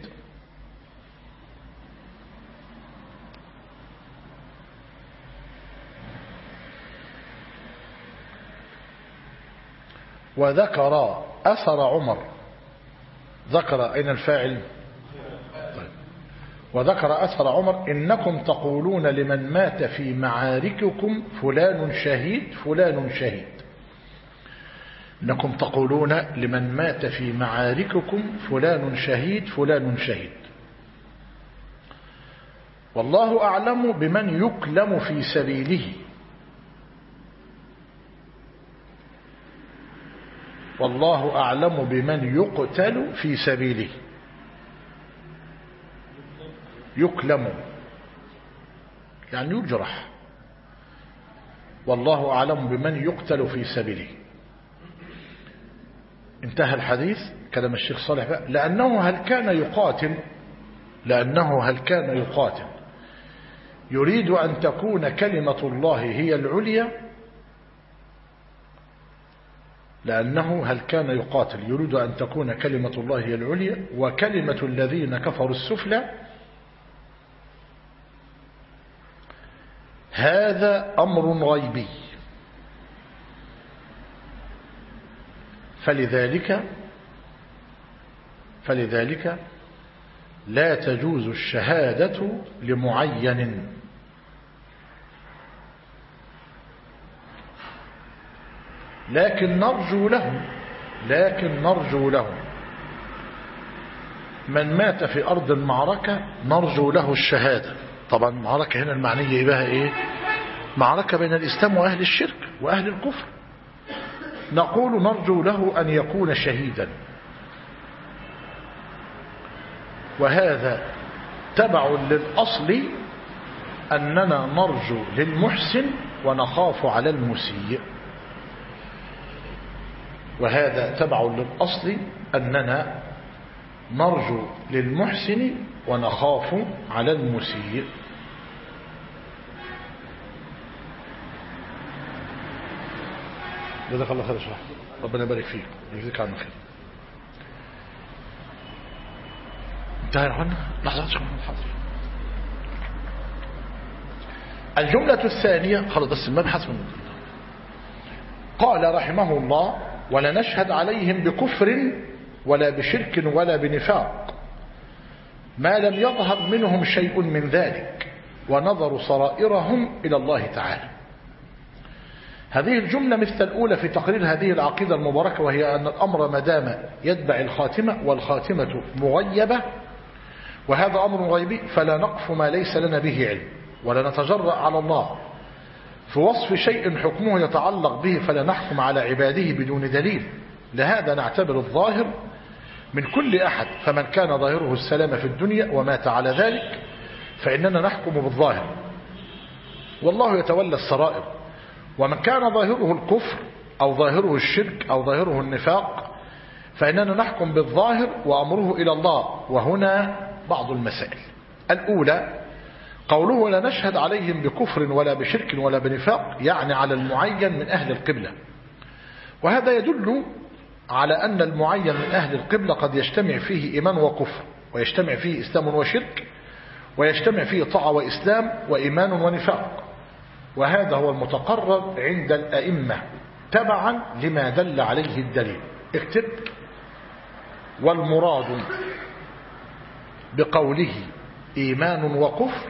وذكر أثر عمر. ذكر أين الفاعل؟ وذكر أثر عمر: إنكم تقولون لمن مات في معارككم فلان شهيد فلان شهيد. إنكم تقولون لمن مات في معارككم فلان شهيد فلان شهيد. والله أعلم بمن يكلم في سبيله. والله أعلم بمن يقتل في سبيله. يكلم يعني يجرح. والله أعلم بمن يقتل في سبيله. انتهى الحديث. كلام الشيخ صالح بقى: لأنه هل كان يقاتل يريد أن تكون كلمة الله هي العليا. لأنه هل كان يقاتل يريد أن تكون كلمة الله هي العليا وكلمة الذين كفروا السفلى. هذا أمر غيبي. فلذلك لا تجوز الشهادة لمعين. لكن نرجو له من مات في أرض المعركة نرجو له الشهادة. طبعا المعركة هنا المعنية بها ايه؟ معركة بين الإسلام وأهل الشرك وأهل الكفر. نقول نرجو له أن يكون شهيدا. وهذا تبع للأصل أننا نرجو للمحسن ونخاف على المسيء. وهذا تبع للأصل أننا نرجو للمحسن ونخاف على المسيء. جزاك الله خير. ربنا يبارك فيك ويجزيك عنه خير. انتهى يا اخوانا؟ لحظة حاضر. الجملة الثانية خلاص بس المبحث من قال رحمه الله: ولا نشهد عليهم بكفر ولا بشرك ولا بنفاق ما لم يظهر منهم شيء من ذلك ونظر سرائرهم إلى الله تعالى. هذه الجملة مثل الأولى في تقرير هذه العقيدة المباركة، وهي أن الأمر ما دام يتبع الخاتمة والخاتمة مغيبة وهذا أمر غيبي فلا نقف ما ليس لنا به علم، ولا نتجرأ على الله في وصف شيء حكمه يتعلق به فلا نحكم على عباده بدون دليل. لهذا نعتبر الظاهر من كل أحد، فمن كان ظاهره السلام في الدنيا ومات على ذلك فإننا نحكم بالظاهر، والله يتولى السرائر. ومن كان ظاهره الكفر أو ظاهره الشرك أو ظاهره النفاق فإننا نحكم بالظاهر وأمره إلى الله. وهنا بعض المسائل. الأولى قوله: ولا نشهد عليهم بكفر ولا بشرك ولا بنفاق، يعني على المعين من أهل القبلة، وهذا يدل على أن المعين من أهل القبلة قد يجتمع فيه إيمان وكفر، ويجتمع فيه إسلام وشرك، ويجتمع فيه طاعة وإسلام وإيمان ونفاق، وهذا هو المتقرر عند الأئمة تبعا لما دل عليه الدليل. اكتب: والمراد بقوله إيمان وكفر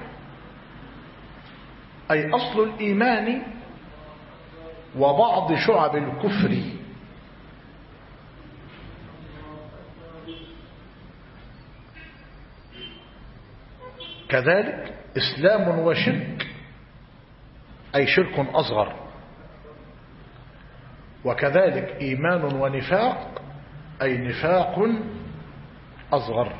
أي أصل الإيمان وبعض شعب الكفر، كذلك إسلام وشرك أي شرك أصغر، وكذلك إيمان ونفاق أي نفاق أصغر.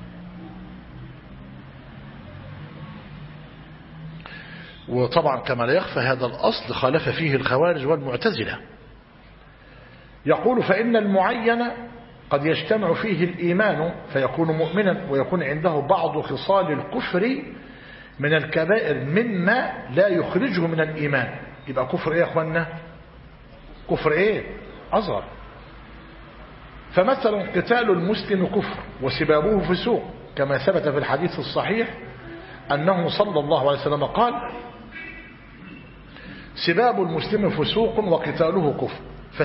وطبعا كما لا يخفى هذا الأصل خالف فيه الخوارج والمعتزلة. يقول: فإن المعين قد يجتمع فيه الإيمان فيكون مؤمنا ويكون عنده بعض خصال الكفر من الكبائر مما لا يخرجه من الإيمان. يبقى كفر إيه يا أخوانا؟ كفر إيه؟ أصغر. فمثلا قتال المسلم كفر وسبابه فسوق، كما ثبت في الحديث الصحيح أنه صلى الله عليه وسلم قال: سباب المسلم فسوق وقتاله كفر.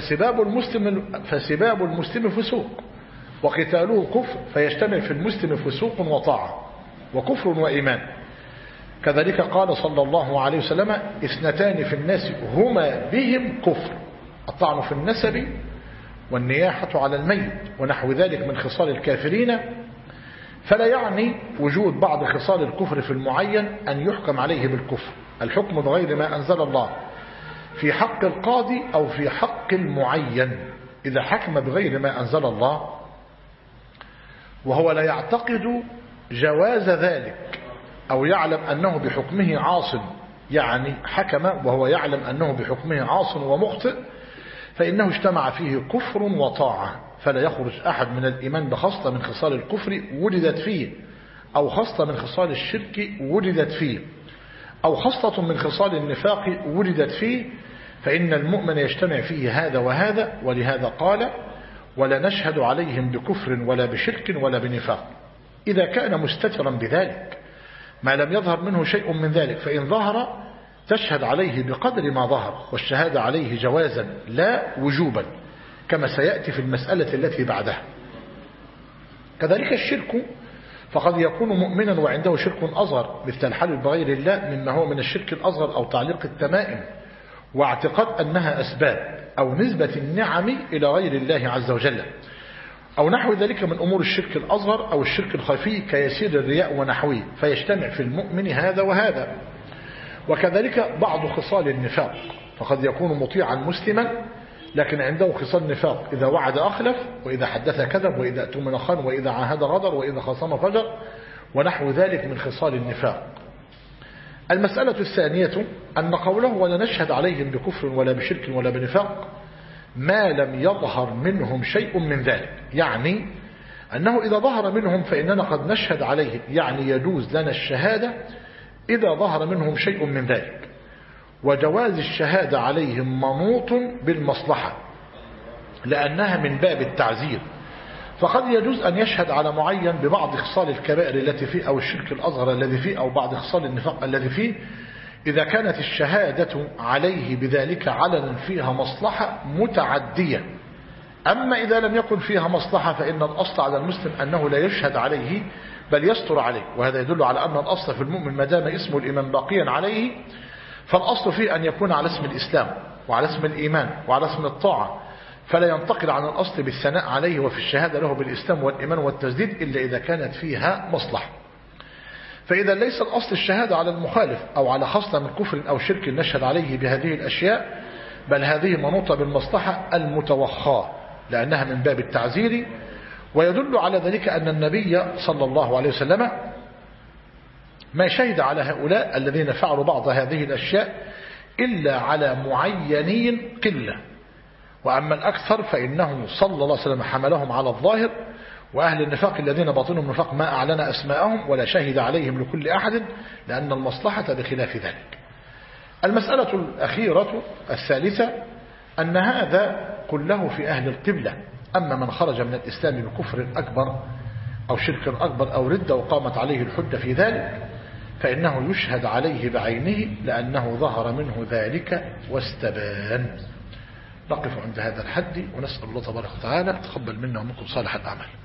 فسباب المسلم فسوق وقتاله كفر، فيجتمع في المسلم فسوق وطاعة وكفر وإيمان. كذلك قال صلى الله عليه وسلم: اثنتان في الناس هما بهم كفر، الطعن في النسب والنياحة على الميت ونحو ذلك من خصال الكافرين. فلا يعني وجود بعض خصال الكفر في المعين أن يحكم عليه بالكفر. الحكم بغير ما أنزل الله في حق القاضي أو في حق المعين إذا حكم بغير ما أنزل الله وهو لا يعتقد جواز ذلك أو يعلم أنه بحكمه عاص، يعني حكم وهو يعلم أنه بحكمه عاص ومخطئ، فإنه اجتمع فيه كفر وطاعة، فلا يخرج أحد من الإيمان بخصلة من خصال الكفر وجدت فيه، أو خصلة من خصال الشرك وجدت فيه، أو خصلة من خصال النفاق وجدت فيه، فإن المؤمن يجتمع فيه هذا وهذا. ولهذا قال: ولا نشهد عليهم بكفر ولا بشرك ولا بنفاق، إذا كان مستترا بذلك ما لم يظهر منه شيء من ذلك، فإن ظهر تشهد عليه بقدر ما ظهر، والشهادة عليه جوازا لا وجوبا، كما سيأتي في المسألة التي بعدها. كذلك الشرك، فقد يكون مؤمنا وعنده شرك أصغر مثل الحلف بغير الله، مما هو من الشرك الأصغر، أو تعليق التمائم واعتقاد أنها أسباب، أو نسبة النعم إلى غير الله عز وجل، أو نحو ذلك من أمور الشرك الأصغر أو الشرك الخفي كيسير الرياء ونحوه، فيجتمع في المؤمن هذا وهذا. وكذلك بعض خصال النفاق، فقد يكون مطيعا مسلما لكن عنده خصال نفاق، إذا وعد أخلف، وإذا حدث كذب، وإذا اؤتمن خان، وإذا عاهد غدر، وإذا خاصم فجر، ونحو ذلك من خصال النفاق. المسألة الثانية أن قوله: ولا نشهد عليهم بكفر ولا بشرك ولا بنفاق ما لم يظهر منهم شيء من ذلك، يعني أنه إذا ظهر منهم فإننا قد نشهد عليهم، يعني يجوز لنا الشهادة إذا ظهر منهم شيء من ذلك، وجواز الشهادة عليهم منوط بالمصلحة، لأنها من باب التعزير، فقد يجوز أن يشهد على معين ببعض خصال الكبائر التي فيه أو الشرك الأصغر الذي فيه أو بعض خصال النفاق الذي فيه، إذا كانت الشهادة عليه بذلك علنا فيها مصلحة متعدية. أما إذا لم يكن فيها مصلحة فإن الأصل على المسلم أنه لا يشهد عليه بل يستر عليه، وهذا يدل على أن الأصل في المؤمن ما دام اسم الإيمان باقيا عليه فالأصل فيه أن يكون على اسم الإسلام وعلى اسم الإيمان وعلى اسم الطاعة، فلا ينتقل عن الأصل بالثناء عليه وفي الشهادة له بالإسلام والإيمان والتسديد إلا إذا كانت فيها مصلحة. فإذا ليس الأصل الشهادة على المخالف أو على خصلة من كفر أو شرك نشهد عليه بهذه الأشياء، بل هذه منوطة بالمصلحة المتوخاة لأنها من باب التعزير. ويدل على ذلك أن النبي صلى الله عليه وسلم ما شهد على هؤلاء الذين فعلوا بعض هذه الأشياء إلا على معينين قلة، وأما الأكثر فإنه صلى الله عليه وسلم حملهم على الظاهر، وأهل النفاق الذين باطنهم نفاق ما أعلن أسماءهم ولا شهد عليهم لكل أحد لأن المصلحة بخلاف ذلك. المسألة الأخيرة الثالثة أن هذا كله في أهل القبلة، أما من خرج من الإسلام بكفر أكبر أو شرك أكبر أو ردة وقامت عليه الحجة في ذلك فإنه يشهد عليه بعينه لأنه ظهر منه ذلك واستبان. نقف عند هذا الحد ونسأل الله تبارك وتعالى تقبل منا ومنكم صالح الأعمال.